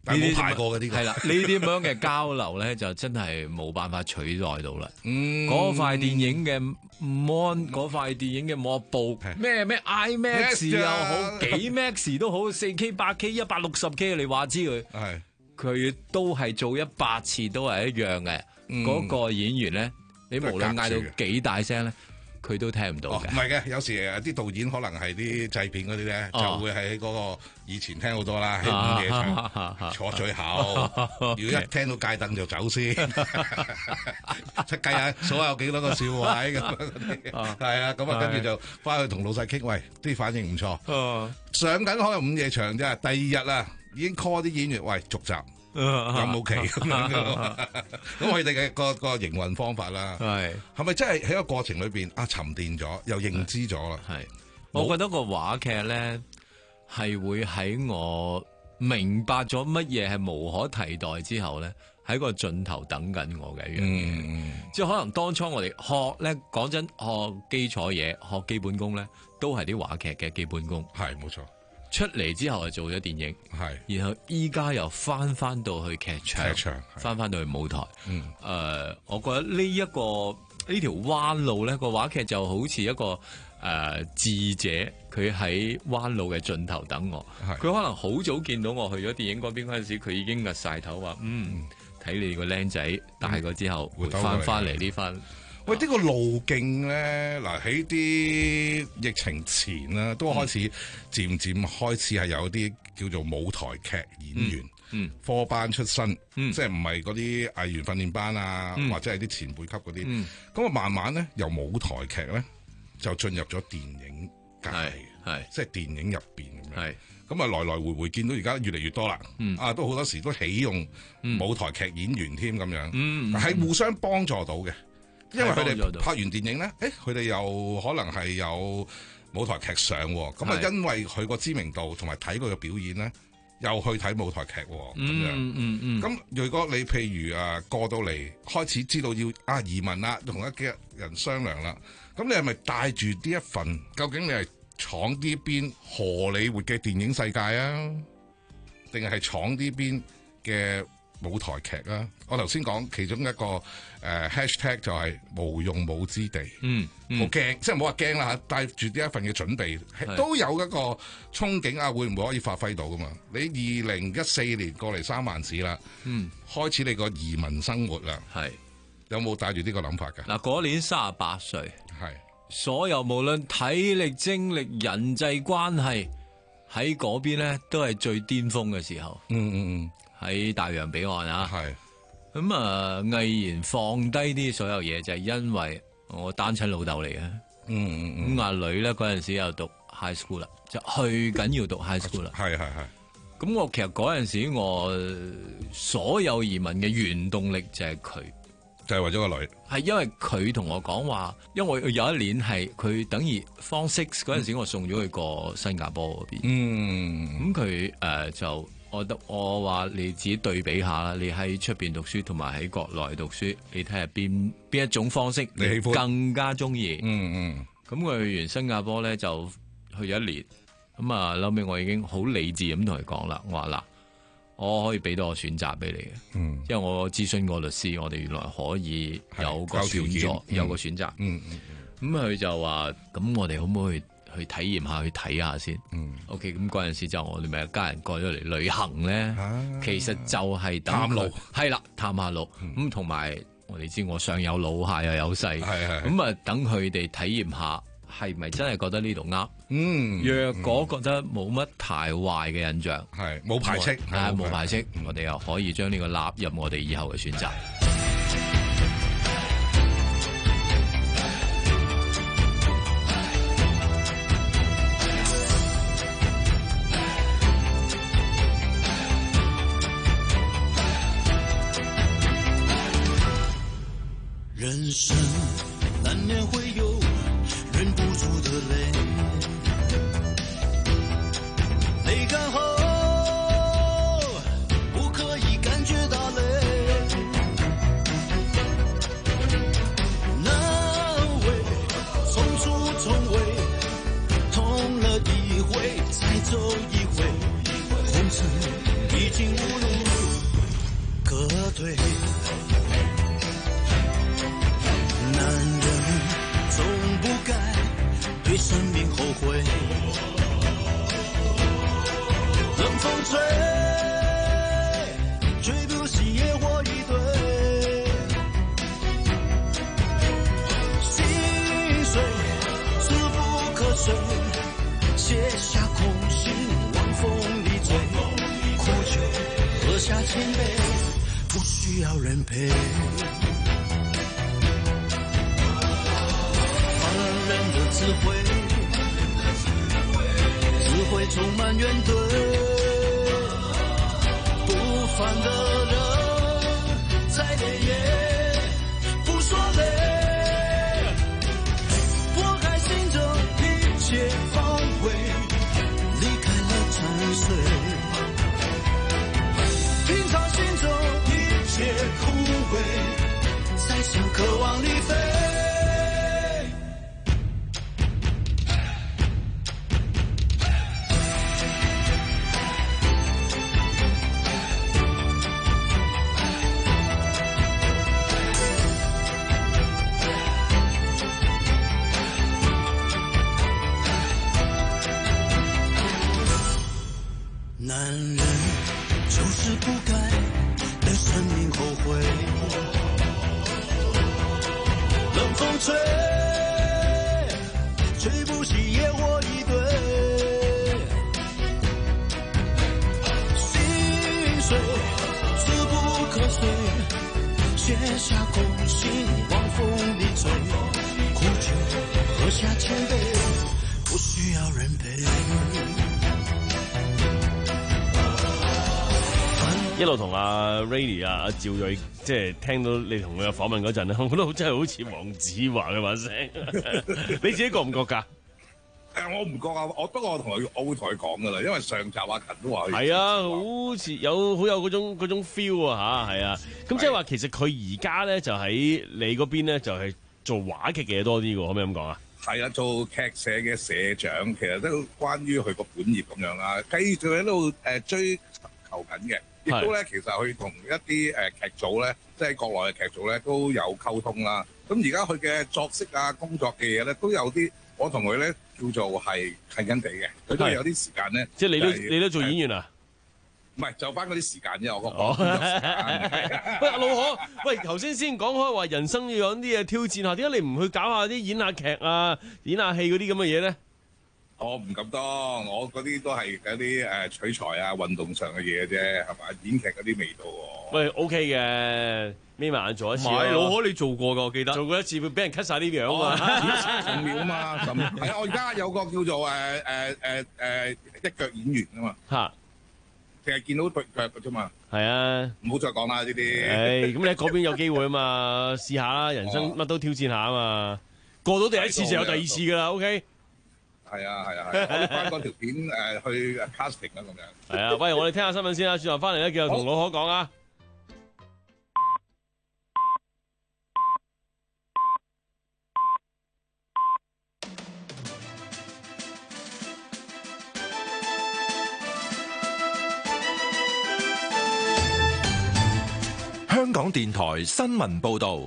但係冇排過嘅呢個係啦，呢啲咁樣嘅交流咧，就真係冇辦法取代到啦。 嗯， 嗰塊電影嘅 mon， 嗰塊電影嘅幕布，咩咩 IMAX 又好，幾 Max 都好，四 K、八 K、一百六十 K， 你話知佢係佢都係做一百次都係一樣嘅。 嗯嗰個演員咧，你無論嗌到幾大聲咧，佢都聽唔到嘅。 唔係嘅，有時誒啲導演可能係啲製片嗰啲咧， 哦就會喺嗰個以前聽好多啦，喺午夜場坐最後，如果一聽到戒燈就走先，出計下所有幾多個笑位咁嗰啲，係啊，咁啊跟住就翻去同老細傾，喂，啲反應唔錯，上緊可能午夜場啫，第二日啊已經 call 啲演員，喂，續集。有冇期咁樣嘅？咁佢哋嘅個個營運方法啦， 係係咪真係喺個過程裏邊啊沉澱咗，又認知咗啦？ 係，我覺得個話劇咧係會喺我明白咗乜嘢係無可替代之後咧，喺個盡頭等緊我嘅一樣嘢。 嗯、 即係可能當初我哋學咧，講真學基礎嘢、學基本功咧，都係啲話劇嘅基本功。 係冇錯。 出嚟之後就做咗電影， 係， 然後依家又翻翻到去劇場， 劇場翻翻到去舞台。 嗯， 誒、呃，我覺得呢、這、一個呢條彎路咧，個話劇就好似一個誒、呃、智者，佢喺彎路嘅盡頭等我。佢可能好早見到我去咗電影嗰邊嗰陣時，佢已經岌晒頭話：嗯，睇你個僆仔大個之後會翻翻嚟呢番。 喂，呢、這個路徑咧，嗱喺啲疫情前啦，都開始漸漸開始係有啲叫做舞台劇演員， 嗯， 科班出身， 嗯、 即係唔係嗰啲藝員訓練班啊， 嗯、 或者係啲前輩級嗰啲，咁啊、 嗯、 慢慢咧由舞台劇咧就進入咗電影界， 係即係電影入邊咁樣， 係咁啊來來回回見到而家越嚟越多啦， 嗯、 啊都好多時都起用舞台劇演員添咁樣，係、 嗯嗯、 互相幫助到嘅。因為佢哋拍完電影咧，誒佢哋又可能係有舞台劇上喎，咁啊因為佢個知名度同埋睇佢嘅表演咧，又去睇舞台劇喎，咁、 嗯、 樣。 嗯嗯咁如果你譬如啊過到嚟開始知道要啊移民啦，同一幾人商量啦，咁你係咪帶住呢一份？究竟你係闖呢邊荷里活嘅電影世界啊，定係闖呢邊嘅舞台劇啊？我頭先講其中一個誒、呃、hashtag 就係無用武之地， 嗯， 好、嗯、驚，即係唔好話驚啦嚇，帶住呢一份嘅準備，都有一個憧憬啊，會唔會可以發揮到噶嘛？你二零一四年過嚟三藩市啦， 嗯， 開始你個移民生活啦， 係有冇帶住呢個諗法㗎？ 嗱，嗰年三十八歲， 係所有無論體力、精力、人際關係喺嗰邊咧，都係最巔峰嘅時候。 嗯嗯嗯， 喺大洋彼岸啊， 係。 咁啊，毅然放低啲所有嘢，就係、是、因為我單親老豆嚟嘅。 嗯嗯嗯。 咁阿女咧嗰陣時又讀 high school 啦，就去緊要讀 high school 啦。 係係係。 咁我其實嗰陣時我所有移民嘅原動力就係佢， 就係、是、為咗個女。 係因為佢同我講話，因為有一年係佢等於 form six 嗰陣時，我送咗佢過新加坡嗰邊。 嗯。 咁佢誒就。我得我話你自己對比下啦，你喺出邊讀書同埋喺國內讀書，你睇下邊邊一種方式你喜歡更加中意。 嗯嗯。 咁佢去完新加坡咧就去咗一年，咁啊後尾我已經好理智咁同佢講啦，我話嗱，我可以俾到個選擇俾你嘅， 嗯， 因為我諮詢過律師，我哋原來可以有個選擇，有個選擇。 嗯嗯。 咁佢就話，咁我哋可唔可以去？去體驗下，去睇下先。 嗯 ，OK。咁嗰陣時就我哋咪一家人過咗嚟旅行咧。啊、其實就係等探路， 係啦，探下路。咁同埋我哋知我上有老下又有細， 係係。 咁啊，等佢哋體驗下，係咪真係覺得呢度啱？ 嗯。 若果覺得冇乜太壞嘅印象， 係冇排斥， 係冇排斥，我哋又可以將呢個納入我哋以後嘅選擇。 人生难免會有忍不住的淚，淚乾後不可以感覺到淚， 对生命后悔。冷风吹，吹不熄野火一堆。心碎，死不可睡，卸下空心，往风里追。苦酒喝下千杯，不需要人陪。放任的智慧，智慧充满怨怼。不凡的人在烈焰不说累，拨开心中一切防卫，离开了沉睡，品尝心中一切枯萎，再想渴望你飞。男人就是不该对生命后悔。冷风吹，吹不熄野火一堆。心碎，死不可碎，卸下空心，往风里吹。苦酒喝下千杯，不需要人陪。 一路同阿 Rayleigh 啊、阿趙睿，即係聽到你同佢嘅訪問嗰陣咧，我覺得真係好似黃子華嘅把聲。你自己覺唔覺㗎？ 誒，我唔覺啊，我不過我同佢，我會同佢講㗎啦，因為上集阿勤都話佢係啊，好似有好有嗰種嗰種 feel 啊嚇，係啊。咁即係話其實佢而家咧就喺你嗰邊咧就係做話劇嘅嘢多啲㗎，可唔可以咁講啊？ 係啊，做劇社嘅社長，其實都關於佢個本業咁樣啦，繼續喺度誒追求緊嘅。亦都咧，其實佢同一啲誒劇組咧，即係國內嘅劇組咧，都有溝通啦。咁而家佢嘅作息啊、工作嘅嘢咧，都有啲我同佢咧叫做係近近地嘅，佢都有啲時間咧。 即係你都你都做演員啊？ 唔係，就翻嗰啲時間啫，我個哦。喂，阿老可，喂，頭先先講開話人生要有啲嘢挑戰下，點解你唔去搞下啲演下劇啊、演下戲嗰啲咁嘅嘢咧？ 我唔敢當，我嗰啲都係嗰啲誒取材啊、運動上嘅嘢啫，係嘛？演劇嗰啲味道喎。 喂 OK 嘅，眯埋眼做一次。 唔係，老可你做過㗎，我記得。 做過一次會俾人 cut 晒啲樣啊嘛。 十秒啊嘛，十秒。係啊，我而家有個叫做誒誒誒誒一腳演員啊嘛。 嚇！ 淨係見到對腳嘅啫嘛。 係啊。 唔好再講啦呢啲。 誒，咁你喺嗰邊有機會啊嘛，試下啦，人生乜都挑戰下啊嘛。過到第一次就有第二次㗎啦 ，OK。 係啊係啊係，我哋翻嗰條片誒去 casting 啦咁樣。 係啊，喂，我哋聽下新聞先啦，轉頭翻嚟咧，繼續同老可講啊。 香港電台新聞報導。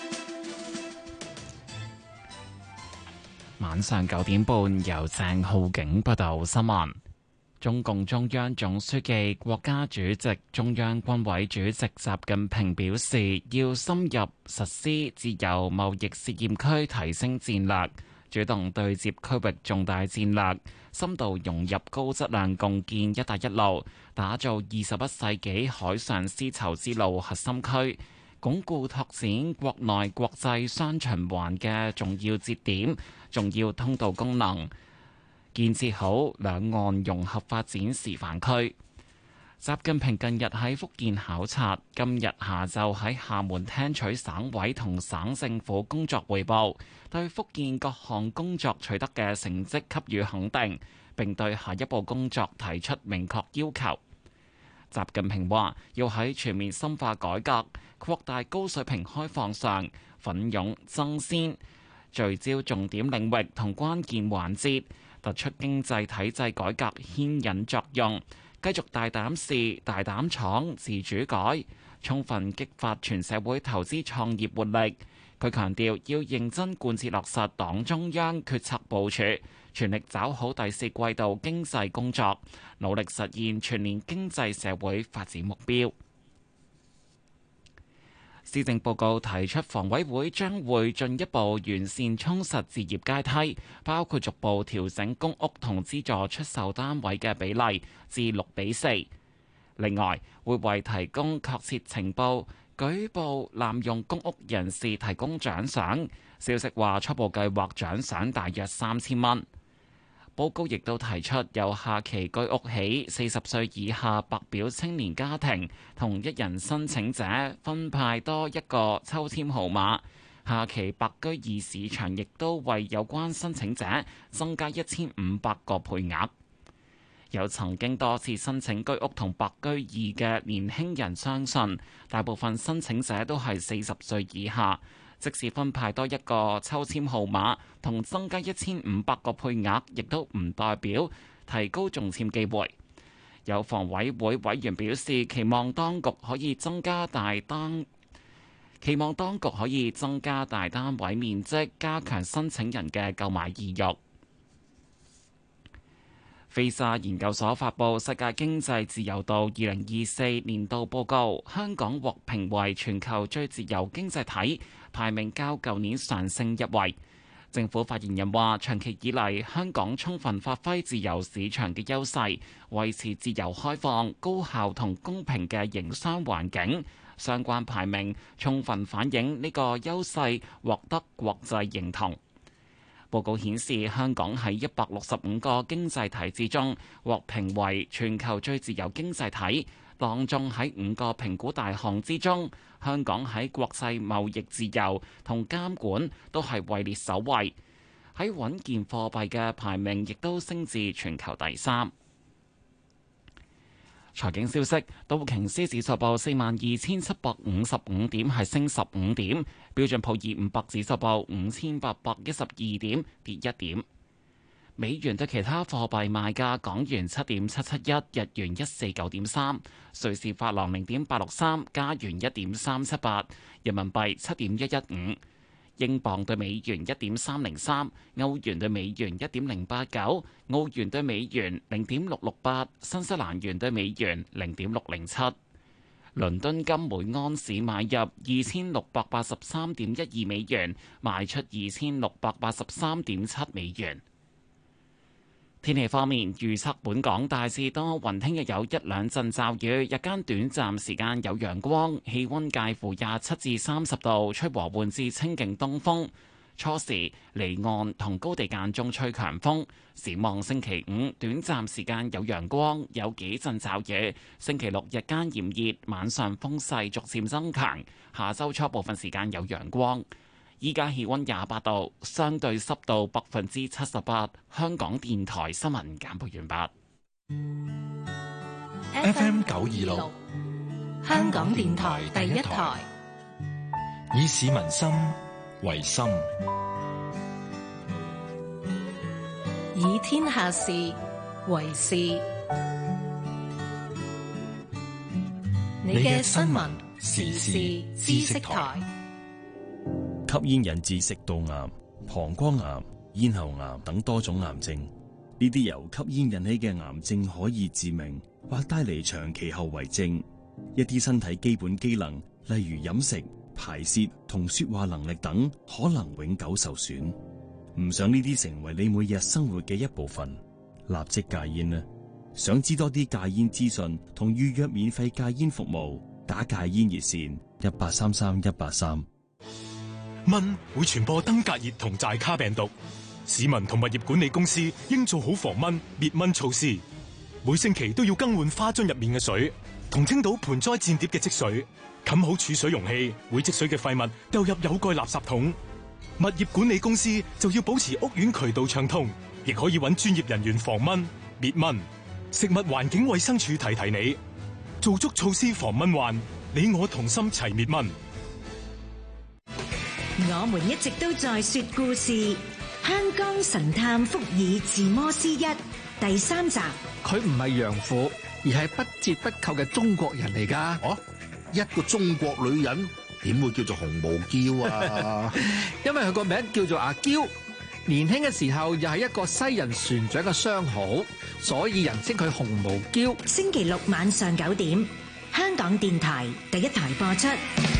晚上九點半，由鄭浩景報道新聞。中共中央總書記、國家主席、中央軍委主席習近平表示，要深入實施自由貿易試驗區提升戰略，主動對接區域重大戰略，深度融入高質量共建「一帶一路」，打造二十一世紀海上絲綢之路核心區，鞏固拓展國內國際雙循環嘅重要節點、重要通道功能，建設好兩岸融合發展示範區。習近平近日喺福建考察，今日下晝喺廈門聽取省委同省政府工作彙報，對福建各項工作取得嘅成績給予肯定，並對下一步工作提出明確要求。習近平話：要喺全面深化改革、擴大高水平開放上奮勇爭先，聚焦重點領域同關鍵環節，突出經濟體制改革牽引作用，繼續大膽試、大膽闖、自主改，充分激發全社會投資創業活力， 佢強調要認真貫徹落實黨中央決策部署，全力抓好第四季度經濟工作，努力實現全年經濟社會發展目標。施政報告提出，房委會將會進一步完善充實置業階梯，包括逐步調整公屋同資助出售單位嘅比例至六比四。另外，會為提供確切情報、舉報濫用公屋人士提供獎賞。消息話，初步計劃獎賞大約三千蚊。報告亦都提出，由下期居屋起，四十歲以下白表青年家庭同一人申請者分派多一個抽籤號碼。下期白居二市場亦都為有關申請者增加一千五百個配額。有曾經多次申請居屋同白居二嘅年輕人相信，大部分申請者都係四十歲以下。即使分派多一個抽籤號碼同增加一千五百個配額，亦都唔代表提高中籤機會。有房委會委員表示，期望當局可以增加大單，期望當局可以增加大單位面積，加強申請人嘅購買意欲。菲沙研究所發布《世界經濟自由度二零二四年度報告》，香港獲評為全球最自由經濟體，排名較舊年上升一位。政府發言人話，長期以嚟，香港充分發揮自由市場嘅優勢，維持自由開放、高效同公平嘅營商環境。相關排名充分反映呢個優勢獲得國際認同。報告顯示，香港喺一百六十五個經濟體之中獲評為全球最自由經濟體，當中喺五個評估大項之中，香港喺國際貿易自由同監管都係位列首位。喺穩健貨幣嘅排名亦都升至全球第三。財經消息，道瓊斯指數報四萬二千七百五十五點，係升十五點；標準普爾五百指數報五千八百一十二點，跌一點。美元對其他貨幣賣價：港元七點七七一，日元一四九點三，瑞士法郎零點八六三，加元一點三七八，人民幣七點一一五。英鎊對美元一點三零三，歐元對美元一點零八九，澳元對美元零點六六八，新西蘭元對美元零點六零七。倫敦金每安士買入二千六百八十三點一二美元，賣出二千六百八十三點七美元。天氣方面，預測本港大致多雲，聽日有一兩陣驟雨，日間短暫時間有陽光，氣溫介乎廿七至三十度，吹和緩至清勁東風。初時離岸同高地間中吹強風。展望星期五，短暫時間有陽光，有幾陣驟雨。星期六日間炎熱，晚上風勢逐漸增強。下周初部分時間有陽光。依家氣溫廿八度，相對濕度百分之七十八。香港電台新聞簡報完畢。 F M 九二六， 香港電台第一台， 以市民心為心， 以天下事為事。你嘅新聞時事知識台。 吸煙引致食道癌、膀胱癌、咽喉癌等多種癌症，呢啲由吸煙引起嘅癌症可以致命或帶嚟長期後遺症。一啲身體基本機能，例如飲食、排泄同說話能力等，可能永久受損。唔想呢啲成為你每日生活嘅一部分，立即戒煙啦！想知多啲戒煙資訊同預約免費戒煙服務，打戒煙熱線一八三三一八三。 蚊會傳播登革熱同寨卡病毒，市民同物業管理公司應做好防蚊滅蚊措施。每星期都要更換花樽入面嘅水，同清倒盆栽墊碟嘅積水，冚好儲水容器，會積水嘅廢物丟入有蓋垃圾桶。物業管理公司就要保持屋苑渠道暢通，亦可以揾專業人員防蚊滅蚊。食物環境衛生署提提你，做足措施防蚊患，你我同心齊滅蚊。 我們一直都在說故事，香港神探福爾自摩斯一第三集。 佢唔係洋婦，而係不折不扣嘅中國人嚟㗎。 哦，一個中國女人點會叫做紅毛嬌啊？ 因為佢個名叫做阿嬌，年輕嘅時候又係一個西人船長嘅商號，所以人稱佢紅毛嬌。 星期六晚上九點，香港電台第一台播出。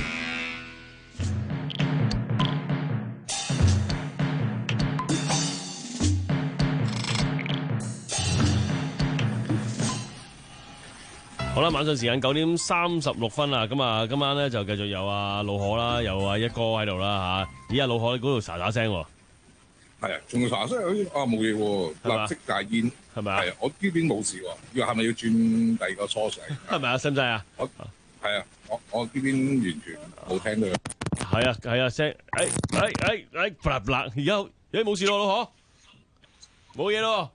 好啦，晚上時間九點三十六分啦，咁啊，今晚咧就繼續有阿老可啦，有阿一哥喺度啦嚇。咦，阿老可你嗰度沙沙聲喎？ 係啊，仲沙聲，好似啊冇嘢喎，立即戒煙係咪啊？ 係啊，我呢邊冇事喎，要係咪要轉第二個初水？ 係咪啊？使唔使啊？ 我係啊，我我呢邊完全冇聽到。 係啊係啊，聲，誒誒誒誒，嗱嗱，而家而家冇事咯，老可，冇嘢咯，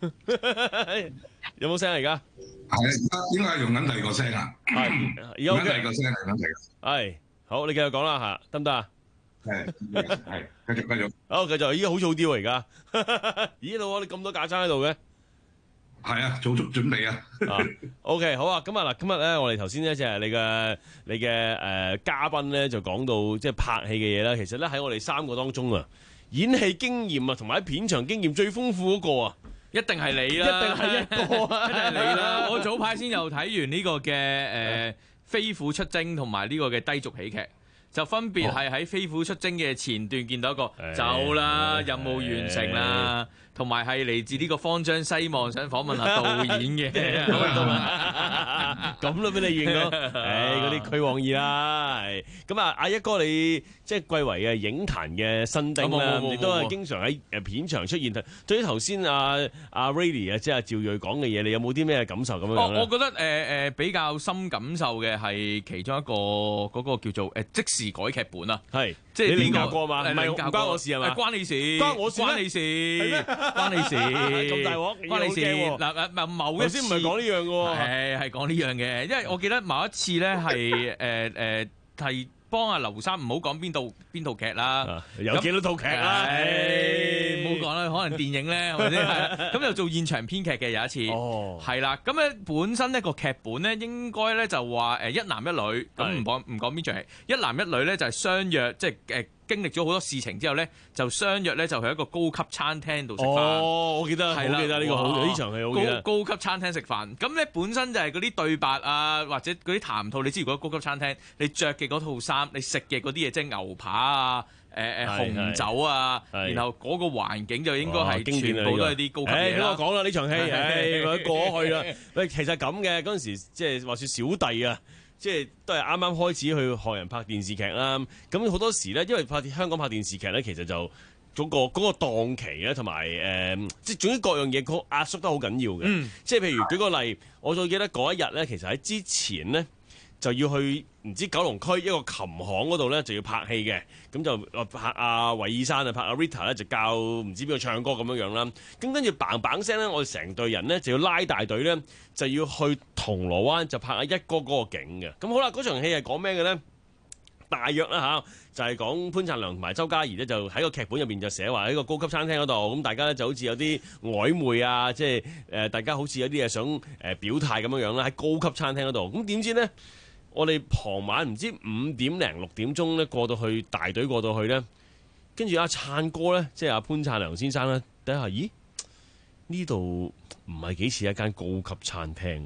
有冇聲啊？而家？ 係啊，應該係用緊第二個聲啊。 係，而家用緊第二個聲嚟緊嚟。 係，好，你繼續講啦嚇，得唔得啊？ 係係，繼續繼續。 好，繼續，依家好嘈啲喎，而家。咦，老可你咁多架撐喺度嘅？ 係啊，做足準備啊。 啊 ，OK， 好啊，咁啊嗱，今日咧，我哋頭先咧就係你嘅你嘅誒嘉賓咧，就講到即係拍戲嘅嘢啦。其實咧喺我哋三個當中啊，演戲經驗啊，同埋喺片場經驗最豐富嗰個啊。 一定係你啦， 一定係一個啊， 一定係你啦！我早排先又睇完呢個嘅誒飛虎出征同埋呢個嘅低俗喜劇，就分別係喺飛虎出征嘅前段見到一個走啦，任務完成啦，同埋係嚟自呢個方張西望想訪問下導演嘅， 咁都俾你認咯，誒嗰啲俱往矣啦，係咁啊！阿一哥你即係貴為嘅影壇嘅新丁啦，亦都係經常喺誒片場出現。對於頭先阿阿 Rayleigh 啊，即係阿趙睿講嘅嘢，你有冇啲咩感受咁樣樣咧？ 我覺得誒誒、呃、比較深感受嘅係其中一個嗰、那個叫做誒即時改劇本啊， 係即係你練呢、這個教過嘛？唔係唔關我事係嘛？ 關你事， 關我事， 關你事，關你事， 咁大鑊， 關你事。嗱誒，某一次頭先唔係講呢樣嘅喎， 係係講呢樣嘅，因為我記得某一次咧係誒誒係幫阿劉生唔好講邊度邊套劇啦， 有幾多套劇啦？ 唔好講啦，可能電影咧係咪先？咁又做現場編劇嘅有一次，係啦。咁咧本身呢個劇本咧應該咧就話誒一男一女，咁唔講唔講邊場戲，一男一女咧就係相約，即係誒。經歷咗好多事情之後咧，就相約咧就去一個高級餐廳度食飯。 哦，我記得，好記得呢個好呢場戲好記得。 高高級餐廳食飯，咁咧本身就係嗰啲對白啊，或者嗰啲談吐。你知如果高級餐廳，你着嘅嗰套衫，你食嘅嗰啲嘢，即係牛扒啊、誒誒紅酒啊，然後嗰個環境就應該係全部都係啲高級嘢啦。 誒，我講啦呢場戲，誒過去啦。喂，其實咁嘅嗰陣時，即係話説小弟啊。即係都係啱啱開始去學人拍電視劇啦，咁好多時咧，因為拍香港拍電視劇咧，其實就嗰、嗰個嗰、嗰個檔期咧，同埋誒，即係總之各樣嘢個壓縮得好緊要嘅。嗯、即係譬如舉個例，我最記得嗰一日咧，其實喺之前咧就要去唔知九龍區一個琴行嗰度咧就要拍戲嘅，咁就拍阿韋爾山啊，拍阿 Rita 咧就教唔知邊個唱歌咁樣樣啦。咁跟住嘭嘭聲咧，我哋成隊人咧就要拉大隊咧，就要去銅鑼灣就拍阿一哥嗰個景嘅。咁好啦，嗰場戲係講咩嘅咧？大約啦嚇，就係講潘燦良同埋周嘉怡咧，就喺個劇本入邊就寫話喺個高級餐廳嗰度，咁大家咧就好似有啲曖昧啊，即係誒大家好似有啲嘢想誒表態咁樣樣啦，喺高級餐廳嗰度。咁點知咧？我哋傍晚唔知五點零六點鐘咧過到去大隊過到去咧，跟住阿燦哥咧，即係阿潘燦良先生咧，底下咦呢度唔係幾似一間高級餐廳，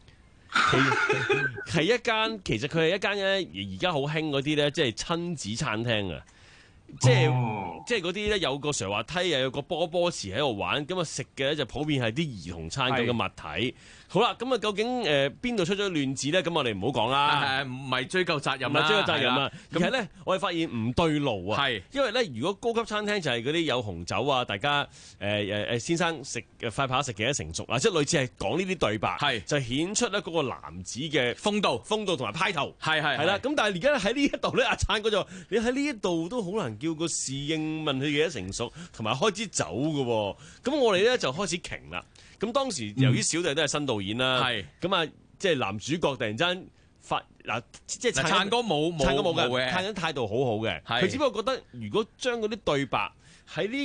係一間其實佢係一間咧而家好興嗰啲咧，即係親子餐廳啊！即係、哦、即係嗰啲咧有個瀡滑梯，又有個波波池喺度玩，咁啊食嘅咧就普遍係啲兒童餐咁嘅物體。好啦，咁啊究竟誒邊度出咗亂子咧？咁我哋唔好講啦， 唔係追究責任啦， 唔係追究責任啊。而係咧，我哋發現唔對路啊。係，因為咧，如果高級餐廳就係嗰啲有紅酒啊，大家誒誒誒先生食塊扒食幾多成熟啊，即係類似係講呢啲對白，係就顯出咧嗰個男子嘅風度、風度同埋派頭。係係係啦。咁但係而家喺呢一度咧，阿燦哥就你喺呢一度都好難叫個侍應問佢幾多成熟，同埋開支酒嘅喎。咁我哋咧就開始傾啦。咁當時由於小弟都係新導演啦，咁啊、嗯，即係男主角突然間發嗱，即係燦哥冇燦哥冇嘅，燦緊態度好好嘅，佢只不過覺得如果將嗰啲對白喺呢個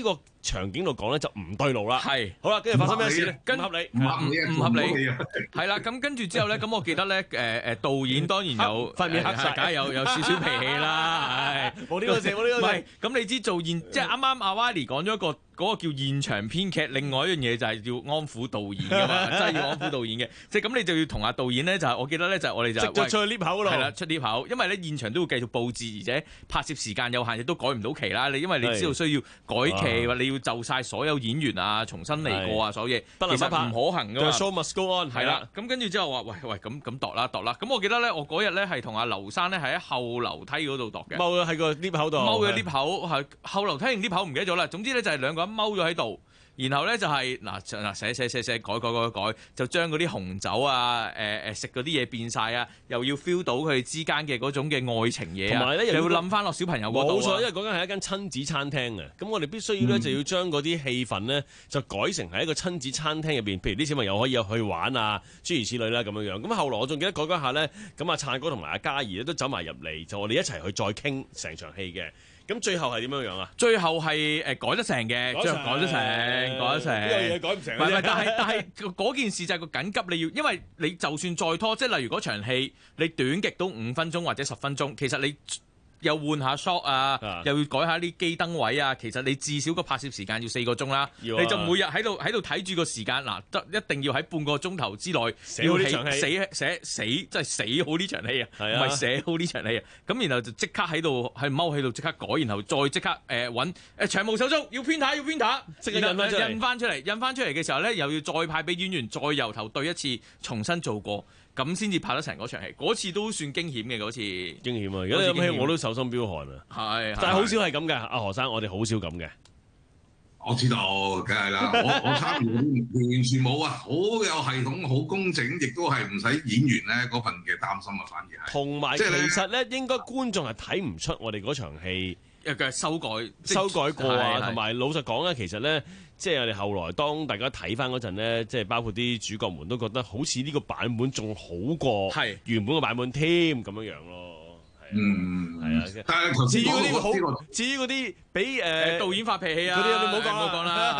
場景度講咧就唔對路啦。 係好啦，跟住發生咩事咧？ 跟唔合理， 唔合理啊， 唔合理唔合理啊係啦，咁跟住之後咧，咁我記得咧，誒誒導演當然有塊面黑晒梗係有有少少脾氣啦，係冇呢個事，冇呢個事唔係，咁你知做現即係啱啱阿 Wiley 講咗一個。嗰個叫現場編劇，另外一樣嘢就係要安撫導演噶嘛，真係要安撫導演嘅。即係咁，你就要同阿導演咧，就係我記得咧，就係我哋就直咗出去 lift 口咯， 係啦，出 lift 口，因為咧現場都要繼續佈置，而且拍攝時間有限，亦都改唔到期啦。你因為你知道需要改期，或你要就晒所有演員啊，重新嚟過啊，所有嘢其實唔可行噶嘛。 show must go on 係啦，咁跟住之後話，喂喂，咁咁度啦度啦。咁我記得咧，我嗰日咧係同阿劉生咧係喺後樓梯嗰度度嘅， 踎咗喺個 lift 口度， 踎咗 lift 口係後樓梯定 lift 口唔記得咗啦。總之咧就係兩個人踎咗喺度。然後咧就係嗱嗱寫寫寫寫改改改改，就將嗰啲紅酒啊誒誒食嗰啲嘢變晒啊，又要 feel 到佢哋之間嘅嗰種嘅愛情嘢啊， 同埋咧又要諗翻落小朋友嗰度。 冇錯，因為嗰間係一間親子餐廳嘅，咁我哋必須要咧、嗯、就要將嗰啲氣氛咧就改成喺一個親子餐廳入邊，譬如啲小朋友可以去玩啊，諸如此類啦咁樣樣。咁後來我仲記得改改下咧，咁阿燦哥同埋阿嘉怡咧都走埋入嚟，就我哋一齊去再傾成場戲嘅。咁最後係點樣樣啊？ 最後係誒改得成嘅，最後改得成，改得成。呢樣嘢改唔成。 唔係，但係但係嗰件事就係個緊急，你要，因為你就算再拖，即係例如嗰場戲，你短極都五分鐘或者十分鐘，其實你又換下 shot 啊，又要改下啲機燈位啊，其實你至少個拍攝時間要四個鐘啦。 要啊、 你就每日喺度喺度睇住個時間，嗱，得一定要喺半個鐘頭之內寫好呢場戲， 寫寫死，即係死好呢場戲啊，唔係寫好呢場戲啊。咁然後就即刻喺度喺踎喺度即刻改，然後再即刻誒揾誒長毛手足要編打要編打， 即刻印翻出嚟， 印翻出嚟，印翻出嚟嘅時候咧，又要再派俾演員，再由頭對一次，重新做過。咁先至拍得成嗰場戲，嗰次都算驚險嘅嗰次。驚險啊！而家諗起我都手心飆汗啊！ 係， 但係好少係咁嘅，阿何生，我哋好少咁嘅。 我知道，梗係啦，我我參與完全冇啊，好有系統，好工整，亦都係唔使演員咧嗰份嘅擔心啊，反而係。 同埋其實咧，應該觀眾係睇唔出我哋嗰場戲嘅修改、 修改過啊，同埋老實講咧，其實咧。即係我哋後來當大家睇翻嗰陣咧，即係包括啲主角們都覺得好似呢個版本仲好過原本個版本添咁樣樣咯。 嗯， 係啊。 但係頭先至於嗰啲好， 這個、 至於嗰啲俾誒導演發脾氣啊， 嗰啲你唔好講唔好講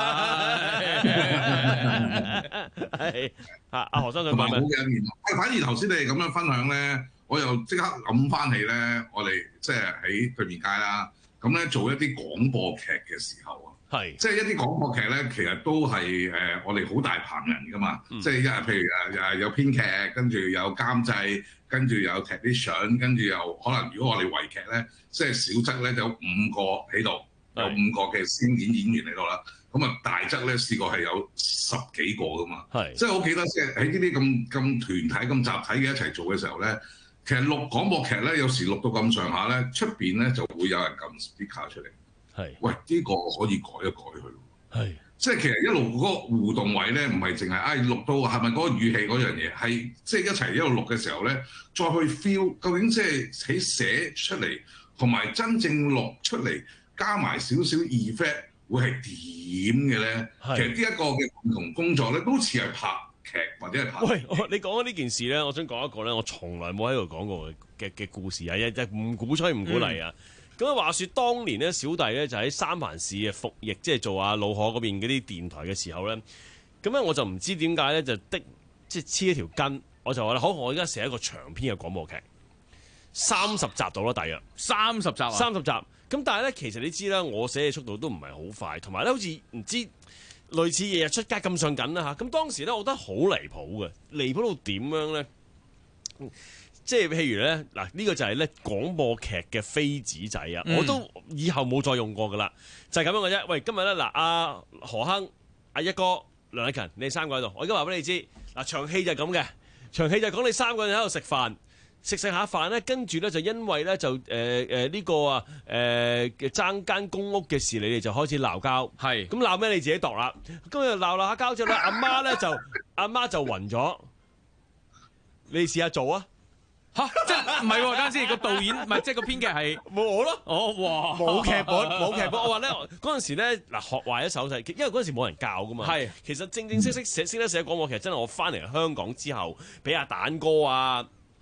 啦。 係啊，阿何生想同埋講咩？ 好嘅，反而頭先你哋咁樣分享咧，我又即刻諗翻起咧，我哋即係喺對面街啦，咁咧做一啲廣播劇嘅時候啊。 係， 即係一啲廣播劇咧，其實都係誒、呃、我哋好大棚人噶嘛，嗯、即係一係譬如誒誒有編劇，跟住有監製，跟住有 technician，跟住又可能如果我哋圍劇咧，即係小則咧就有五個喺度，有五個嘅先演演員喺度啦。咁啊大則咧試過係有十幾個噶嘛，係，即係我記得即係喺呢啲咁咁團體咁集體嘅一齊做嘅時候咧，其實錄廣播劇咧有時錄到咁上下咧，出邊咧就會有人撳 speaker 出嚟。係，喂，呢、呢個可以改一改佢。係，即係其實一路嗰個互動位咧，唔係淨係唉錄到係咪嗰個語氣嗰樣嘢，係即係一齊一路錄嘅時候咧，再去 feel 究竟即係喺寫出嚟同埋真正錄出嚟，加埋少少 effect 會係點嘅咧？其實呢一個嘅共同工作咧，都似係拍劇或者係拍。 喂，我你講緊呢件事咧，我想講一個咧，我從來冇喺度講過嘅嘅故事啊，一一唔鼓吹唔鼓勵啊。嗯咁啊！話説當年咧，小弟咧就喺三藩市嘅服役，即係做阿老河嗰邊嗰啲電台嘅時候咧，咁咧我就唔知點解咧就的即係黐一條筋，我就話啦，好，我而家寫一個長篇嘅廣播劇，三十集到啦，大約三十集啊， 三十集。咁但係咧，其實你知啦，我寫嘅速度都唔係好快，同埋咧好似唔知類似日日出街咁上緊啦嚇。咁當時咧，我覺得好離譜嘅，離譜到點樣咧？即係譬如咧，嗱、這、呢個就係咧廣播劇嘅飛紙仔啊！嗯、我都以後冇再用過噶啦，就係、是、咁樣嘅啫。喂，今日咧嗱，阿何亨、阿一哥、梁禮勤，你哋三個喺度，我而家話俾你知，嗱場戲就係咁嘅，場戲就係講你三個人喺度食飯，食食下飯咧，跟住咧就因為咧就誒誒呢個啊誒爭間公屋嘅事，你哋就開始鬧交，係咁鬧咩？你自己度啦。今日鬧鬧下交之後咧，阿媽咧就阿媽就暈咗，你試下做啊！ 嚇！即係唔係喎？等陣先，個導演唔係即係個編劇係冇我咯。 哦，哇！ 冇劇本，冇劇本。我話咧嗰陣時咧嗱，學壞咗手勢，因為嗰陣時冇人教噶嘛。係，其實正正式式寫識得寫廣播劇，真係我翻嚟香港之後，俾阿蛋哥啊、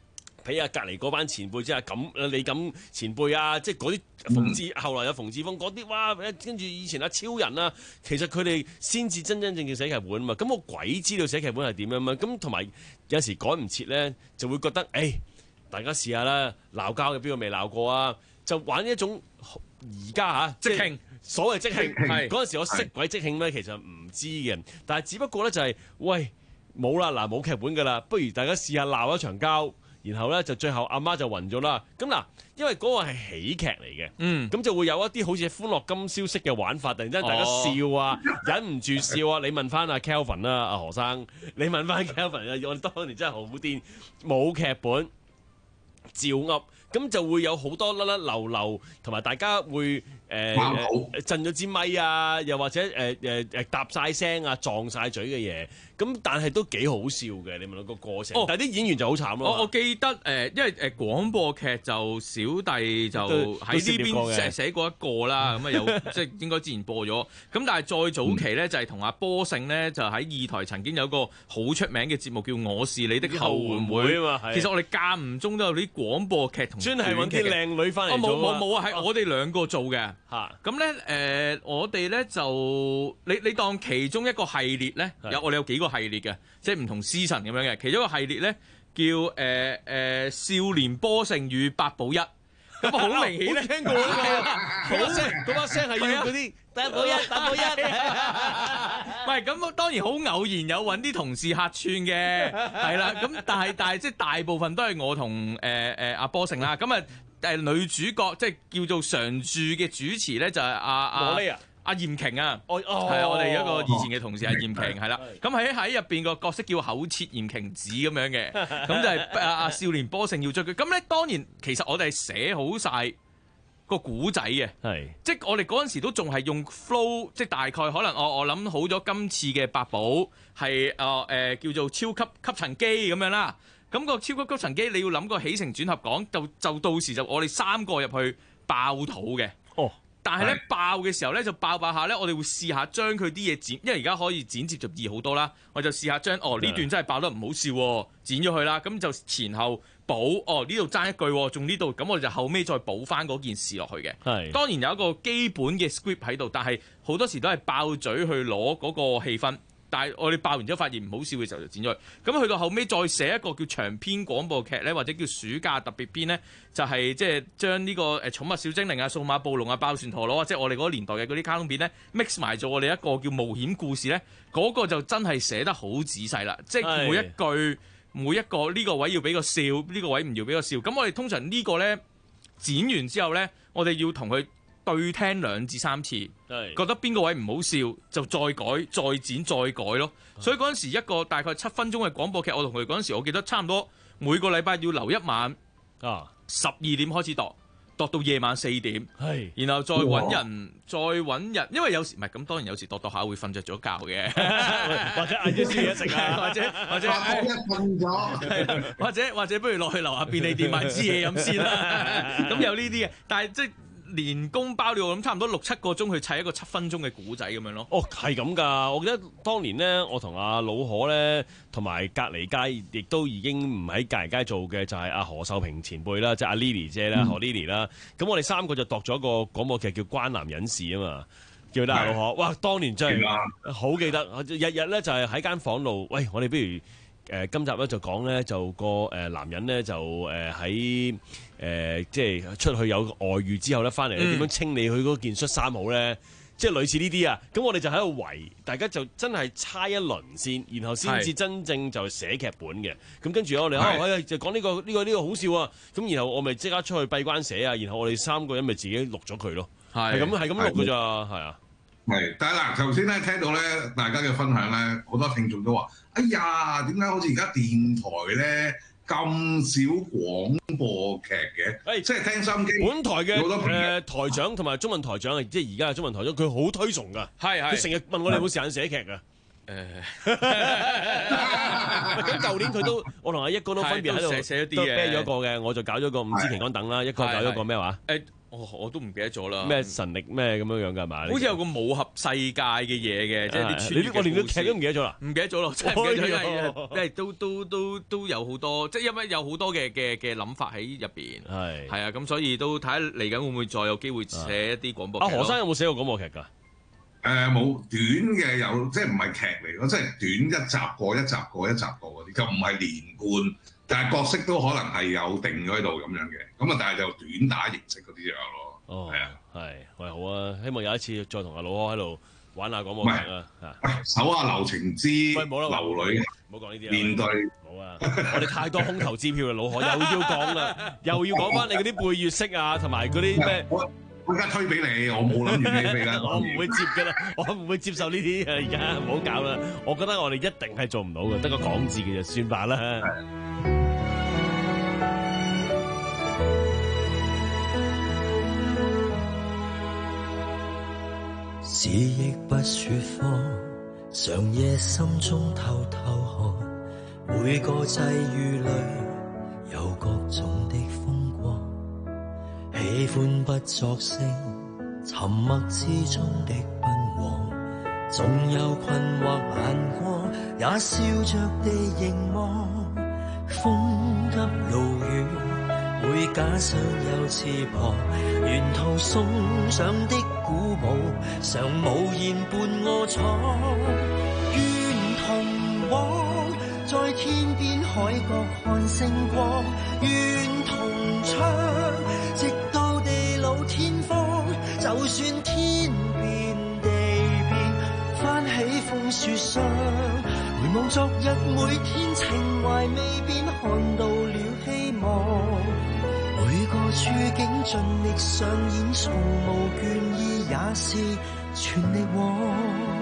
俾啊隔離嗰班前輩即係咁李錦前輩啊，即係嗰啲馮志，後來有馮志峰嗰啲，哇！跟住以前阿超人啊，其實佢哋先至真真正正寫劇本啊嘛。咁我鬼知道寫劇本係點樣嘛？咁同埋有時趕唔切咧，就會覺得誒、哎，大家試下啦，鬧交嘅邊個未鬧過啊？就玩一種而家嚇即興， 所謂即興係嗰陣時，我識鬼即興咩？其實唔知嘅，但係只不過咧就係、是、喂冇啦，嗱冇劇本㗎啦，不如大家試下鬧一場交。然後咧就最後阿媽就暈咗啦。咁嗱，因為嗰個係喜劇嚟嘅，嗯，咁就會有一啲好似歡樂今宵式嘅玩法，突然之間大家笑啊，哦、忍唔住笑啊。你問翻阿 Kelvin 啦，阿何生，你問翻 Kelvin 啊，我哋當年真係好癲，冇劇本照噏，咁就會有好多甩甩流流，同埋大家會誒、呃、震咗支咪啊，又或者誒誒誒搭晒聲啊，撞晒嘴嘅嘢。咁但係都幾好笑嘅，你問到個過程。哦、但係啲演員就好慘咯。 我我記得誒、呃，因為誒、呃、廣播劇就小弟就喺呢邊寫寫過一個啦，咁啊有即係應該之前播咗。咁但係再早期咧，就係同阿波勝咧，就喺二台曾經有個好出名嘅節目叫《我是你的後援會》啊嘛。其實我哋間唔中都有啲廣播劇同專係揾啲靚女翻嚟做啊。冇冇冇啊，係我哋兩個做嘅。嚇咁咧誒，我哋咧就你你當其中一個系列咧，有我哋有幾個系列嘅，即係唔同師神咁樣嘅。其中一個系列咧叫誒誒、呃呃、少年波勝與八寶一，咁好明顯咧聽過啦， 嗰把聲嗰把聲係要嗰啲八寶一八寶一， 唔係咁當然好偶然有揾啲同事客串嘅，係啦，咁但係但係即係大部分都係我同誒誒阿波勝啦，咁啊誒女主角即係叫做常駐嘅主持咧就係阿阿。阿嚴瓊啊，係啊，我哋一個以前嘅同事阿嚴瓊係啦，咁喺喺入邊個角色叫口切嚴瓊子咁樣嘅，咁就係阿阿少年波勝要追佢，咁咧當然其實我哋係寫好晒個古仔嘅，係即係我哋嗰陣時都仲係用 flow， 即係大概可能我我諗好咗今次嘅八寶係誒誒叫做超級吸塵機咁樣啦，咁個超級吸塵機你要諗個起承轉合講，就就到時就我哋三個入去爆肚嘅。哦。但係咧爆嘅時候咧就爆爆下咧，我哋會試下將佢啲嘢剪，因為而家可以剪接就易好多啦。我就試下將哦呢段真係爆得唔好笑喎，剪咗佢啦。咁就前後補，哦呢度爭一句，仲呢度，咁我哋就後尾再補翻嗰件事落去嘅。係當然有一個基本嘅 script 喺度，但係好多時都係爆嘴去攞嗰個氣氛。但係我哋爆完之後發現唔好笑嘅時候就剪咗佢。咁去到後尾再寫一個叫長篇廣播劇咧，或者叫暑假特別篇咧，就係即係將呢個誒寵物小精靈啊、數碼暴龍啊、爆旋陀螺啊，即係我哋嗰個年代嘅嗰啲卡通片咧 mix 埋做我哋一個叫冒險故事咧，嗰、嗰個就真係寫得好仔細啦，即係每一句每一個呢個位要俾個笑，呢、呢個位唔要俾個笑。咁我哋通常個呢個咧剪完之後咧，我哋要同佢對聽兩至三次，覺得邊個位唔好笑就再改、再剪、再改咯。所以嗰陣時一個大概七分鐘嘅廣播劇，我同佢嗰陣時，我記得差唔多每個禮拜要留一晚，啊，十二點開始度，度到夜晚四點，係，然後再揾人，再揾人，因為有時唔係咁，當然有時度度下會瞓着咗覺嘅，或者嗌咗宵夜食啊，或者或者瞓咗，或者或者不如落去樓下便利店買支嘢飲先啦。咁有呢啲嘅，但係即係。連工包料咁差唔多六七個鐘去砌一個七分鐘嘅古仔咁樣咯。哦，係咁㗎！我記得當年咧，我同阿老可咧，同埋隔離街亦都已經唔喺隔離街做嘅，就係阿何秀平前輩啦，即係阿 Lily 姐啦，何 Lily 啦。咁我哋三個就度咗個廣播劇叫《關男隱士》啊嘛，叫得阿老可。哇！當年真係好記得，日日咧就係喺間房度，喂，我哋不如誒、呃、今集咧就講咧就個誒男人咧就誒喺。誒、呃，即係出去有外遇之後咧，翻嚟咧點樣清理佢嗰件恤衫好咧？即係類似呢啲啊。咁我哋就喺度圍，大家就真係猜一輪先，然後先至真正就寫劇本嘅。咁跟住我哋啊，我就講呢個呢、呢個呢、呢個好笑啊！咁然後我咪即刻出去閉關寫啊，然後我哋三個人咪自己錄咗佢咯。係咁係咁錄㗎咋，係啊。係， 但係嗱，頭先咧聽到咧大家嘅分享咧，好多聽眾都話：哎呀，點解好似而家電台咧？咁少廣播劇嘅，即係聽心機。 本台嘅誒、呃、台長同埋中文台長，即係而家嘅中文台長，佢好推崇㗎。係係，佢成日問我哋有冇時間寫劇㗎。誒，咁舊年佢都，我同阿一哥都分別喺度寫寫咗啲嘅，啤咗個嘅，我就搞咗個五支旗杆等啦，一個搞咗個咩話？誒。 我我都唔記得咗啦。 咩神力咩咁樣樣㗎係嘛？ 好似有個武俠世界嘅嘢嘅，即係啲穿越嘅故事。 我連個劇都唔記得咗啦， 唔記得咗咯，真係唔記得咗。 哎呀因為都都都都有好多，即係因為有好多嘅嘅嘅諗法喺入邊。 係係啊，咁所以都睇下嚟緊會唔會再有機會寫一啲廣播劇。 阿何生有冇寫過廣播劇㗎？ 誒冇短嘅有，即係唔係劇嚟咯，即係短一集過一集過一集過嗰啲，就唔係連貫，但係角色都可能係有定咗喺度咁樣嘅，咁啊但係就短打形式嗰啲樣咯。 哦， 係啊， 係，喂好啊，希望有一次再同阿老柯喺度玩下廣播劇啊！ 喂，手下留情之喂冇啦， 流女， 唔好講呢啲啊， 面對冇啊！我哋太多空頭支票啦，老柯又要講啦，又要講翻你嗰啲背月式啊，同埋嗰啲咩？ 我而家推俾你，我冇諗住俾你啦。 我唔會接㗎啦，我唔會接受呢啲啊！而家唔好搞啦，我覺得我哋一定係做唔到嘅，得個講字嘅就算罷啦。 是亦不說謊，常夜心中偷偷看，每個際遇裏有各種的風光。喜歡不作聲，沉默之中的奔往，總有困惑眼光，也笑着地凝望。風急路遠，會假想有翅膀，沿途送上的鼓舞，常無言伴我闖。願同往，在天邊海角看星光，願同唱，直到地老天荒。就算天變地變，翻起風雪霜，回望昨日每天情懷未變，看到了希望。每個處境盡力上演，從無倦意，也是全力往。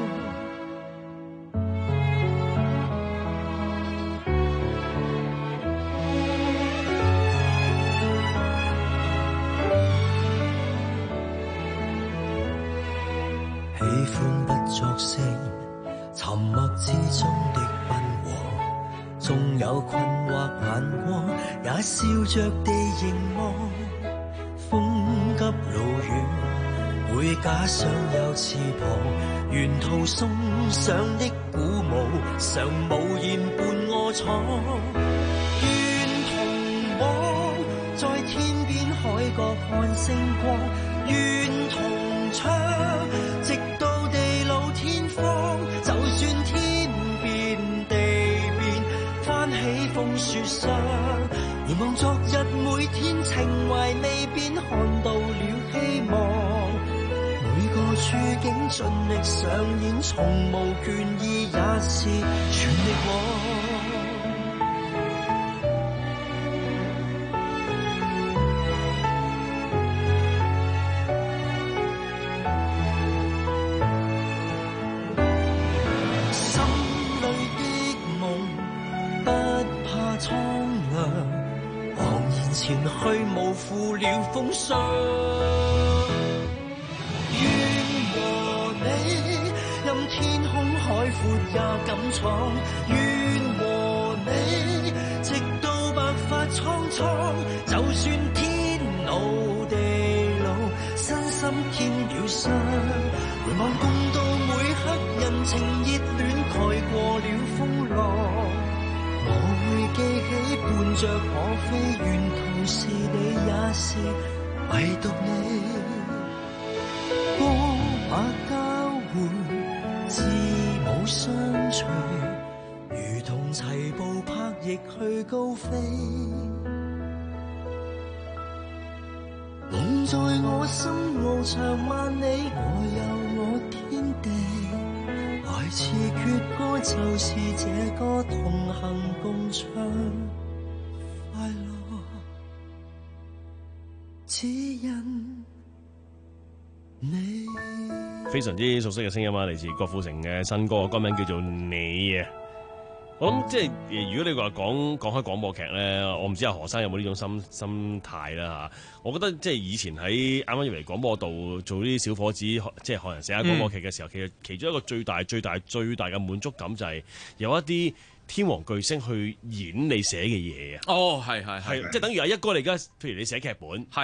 喜歡不作聲，沉默之中的奔往，縱有困惑眼光，也笑着地凝望。風急路遠，會假想有翅膀，沿途送上的鼓舞，常無言伴我闖。願同往，在天邊海角看星光，願同唱，直到地老天荒。就算天變地變，翻起風雪霜，回望昨日每天情懷未變，看到了希望。每個處境盡力上演，從無倦意，也是全力往。前去無負了風霜，願和你任天空海闊也敢闖，願和你直到白髮蒼蒼。就算天老地老，身心添了傷，回望共度每刻人情熱戀，蓋過了風浪。我會記起伴着我飛，沿途是你也是唯獨你。光馬交換，字母相隨，如同齊步拍翼去高飛。夢在我心翱翔萬里，我有我天地。來自決歌，就是這個同行共唱快樂，只因你。 非常之熟悉嘅聲音啊，嚟自郭富城嘅新歌，歌名叫做《你》啊。我諗即係如果你話講講開廣播劇咧，我唔知阿何生有冇呢種心心態啦嚇。我覺得即係以前喺啱啱入嚟廣播道做呢啲小伙子，即係學人寫下廣播劇嘅時候，嗯、其實其中一個最大最大最大嘅滿足感就係有一啲天王巨星去演你寫嘅嘢啊。 哦，係係係， 即係等於阿一哥你而家，譬如你寫劇本， 係。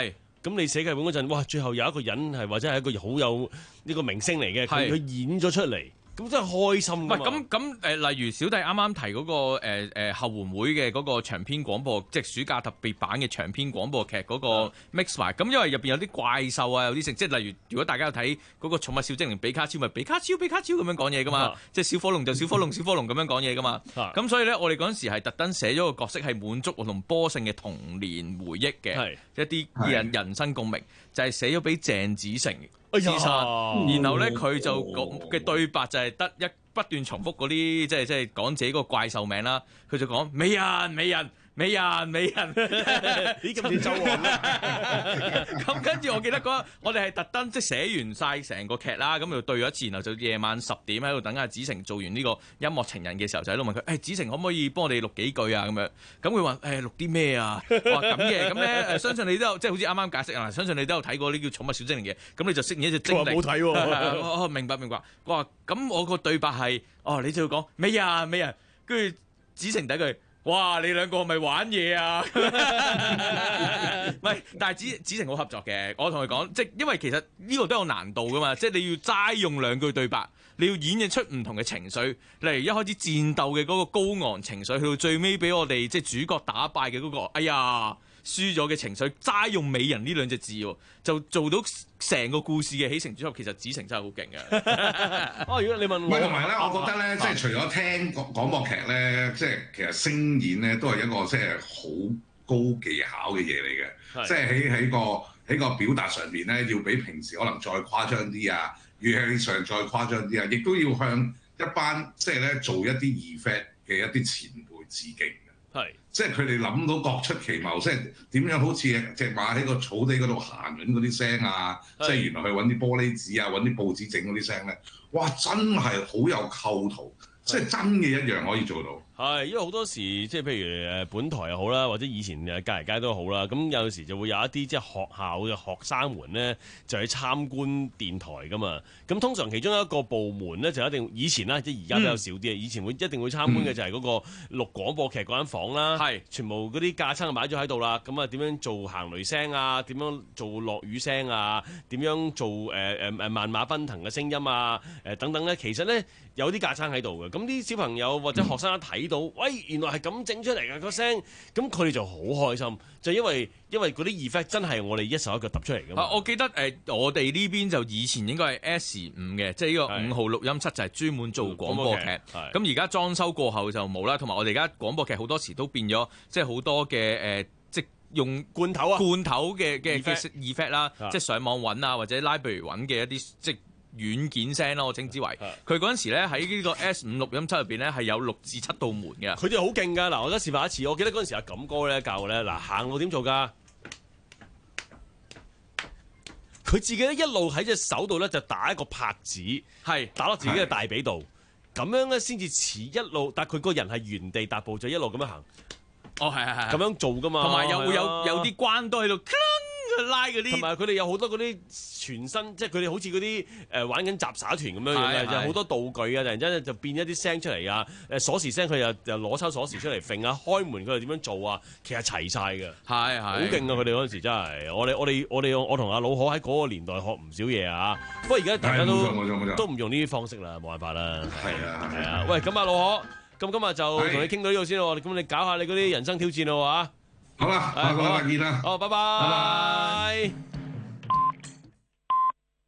咁你寫劇本嗰陣，哇！最後有一個人係或者係一個好有呢個明星嚟嘅，佢係佢演咗出嚟。咁真係開心㗎嘛！ 唔係咁咁誒，例如小弟啱啱提嗰、個誒誒、呃、後援會嘅嗰個長篇廣播，即係暑假特別版嘅長篇廣播劇嗰個 mix 埋。咁因為入邊有啲怪獸啊，有啲成，即係例如如果大家有睇嗰個寵物小精靈比卡超，咪比卡超比卡超咁樣講嘢噶嘛，即係小火龍就小火龍小火龍咁樣講嘢噶嘛。咁所以咧，我哋嗰陣時係特登寫咗個角色係滿足我同波勝嘅童年回憶嘅，一啲人人生共鳴，就係寫咗俾鄭子誠。自殺，然後咧佢就講嘅對白就係得一不斷重複嗰啲，即係即係講自己個怪獸名啦。佢就講美人美人美人美人， 咦咁似周王咧？ 咁跟住我記得嗰我哋係特登即係寫完晒成個劇啦，咁就對咗一次，然後就夜晚十點喺度等阿子誠做完呢個音樂情人嘅時候，就喺度問佢：誒、欸、子誠可唔可以幫我哋錄幾句啊？咁樣，咁佢話：誒錄啲咩啊？我話咁嘅，咁咧誒相信你都有，即係好似啱啱解釋啊，相信你都有睇過呢叫寵物小精靈嘅，咁你就飾演一隻精靈。 冇睇喎。 哦，明白明白。我話咁我個對白係，哦你就要講美人美人，跟住子誠第一句。哇！你兩個係咪玩嘢啊？唔係，但係子子誠好合作嘅。我同佢講，即係因為其實呢個都有難度噶嘛，即係你要齋用兩句對白，你要演繹出唔同嘅情緒。例如一開始戰鬥嘅嗰個高昂情緒，去到最尾俾我哋即係主角打敗嘅嗰個，哎呀！輸咗嘅情緒，齋用美人呢兩隻字喎，就做到成個故事嘅起承轉合。其實子誠真係好勁嘅。 哦，如果你問我， 唔係同埋咧，我覺得咧，即係除咗聽廣廣播劇咧，即係其實聲演咧都係一個即係好高技巧嘅嘢嚟嘅。即係喺喺個喺個表達上邊咧，要比平時可能再誇張啲啊，語氣上再誇張啲啊，亦都要向一班即係咧做一啲 effect 嘅一啲前輩致敬。 係， 即係佢哋諗到各出奇謀，即係點樣好似隻馬喺個草地嗰度行緊嗰啲聲啊！即係原來去揾啲玻璃紙啊，揾啲報紙整嗰啲聲咧，哇！真係好有構圖，即係真嘅一樣可以做到。 係，因為好多時即係譬如誒本台又好啦，或者以前誒隔離街都好啦，咁有時就會有一啲即係學校嘅學生們咧，就去參觀電台噶嘛。咁通常其中一個部門咧，就一定以前啦，即係而家比較少啲啊。以前會一定會參觀嘅就係嗰個錄廣播劇嗰間房啦，係、嗯、全部嗰啲架撐擺咗喺度啦。咁啊點樣做行雷聲啊？點樣做落雨聲啊？點樣做誒誒誒萬馬奔騰嘅聲音啊？誒、呃、等等咧，其實咧有啲架撐喺度嘅。咁啲小朋友或者學生一睇到，喂，原來係咁整出嚟嘅個聲，咁佢哋就好開心，就因為因為嗰啲 effect 真係我哋一手一腳揼出嚟嘅嘛。 我記得誒、呃，我哋呢邊就以前應該係 S 五嘅，即係呢個五號錄音室就係專門做廣播劇。咁而家裝修過後就冇啦，同埋我哋而家廣播劇好多時都變咗，即係好多嘅誒、呃，即係用罐頭啊、罐頭嘅嘅嘅 effect 啦，即係上網揾啊或者 library 揾嘅一啲即軟件聲咯，我稱之為佢嗰陣時咧喺呢個 S 五錄音室入邊咧係有六至七道門嘅。 佢哋好勁㗎！嗱，我而家示範一次。我記得嗰陣時阿錦哥咧教我咧，嗱行路點做㗎？佢自己咧一路喺隻手度咧就打一個拍子，係打落自己嘅大髀度，咁樣咧先至似一路。但係佢個人係原地踏步，就一路咁樣行。 哦，係係係， 咁樣做㗎嘛。 同埋又會有有啲關都喺度。拉嗰啲， 同埋佢哋有好多嗰啲全身，即係佢哋好似嗰啲誒玩緊雜耍團咁樣樣嘅，就好多道具啊！突然之間就變一啲聲出嚟啊！誒鎖匙聲佢又又攞抽鎖匙出嚟揈啊！開門佢又點樣做啊？其實齊晒嘅， 係係好勁啊！佢哋嗰陣時真係，我哋我哋我哋我同阿老可喺嗰個年代學唔少嘢啊！不過而家大家都都唔用呢啲方式啦，冇辦法啦。 係啊係啊！喂，咁阿老可，咁今日就同你傾到呢度先咯。咁你搞下你嗰啲人生挑戰咯嚇。 好啦，下個禮拜見啦。 好，拜拜。拜拜。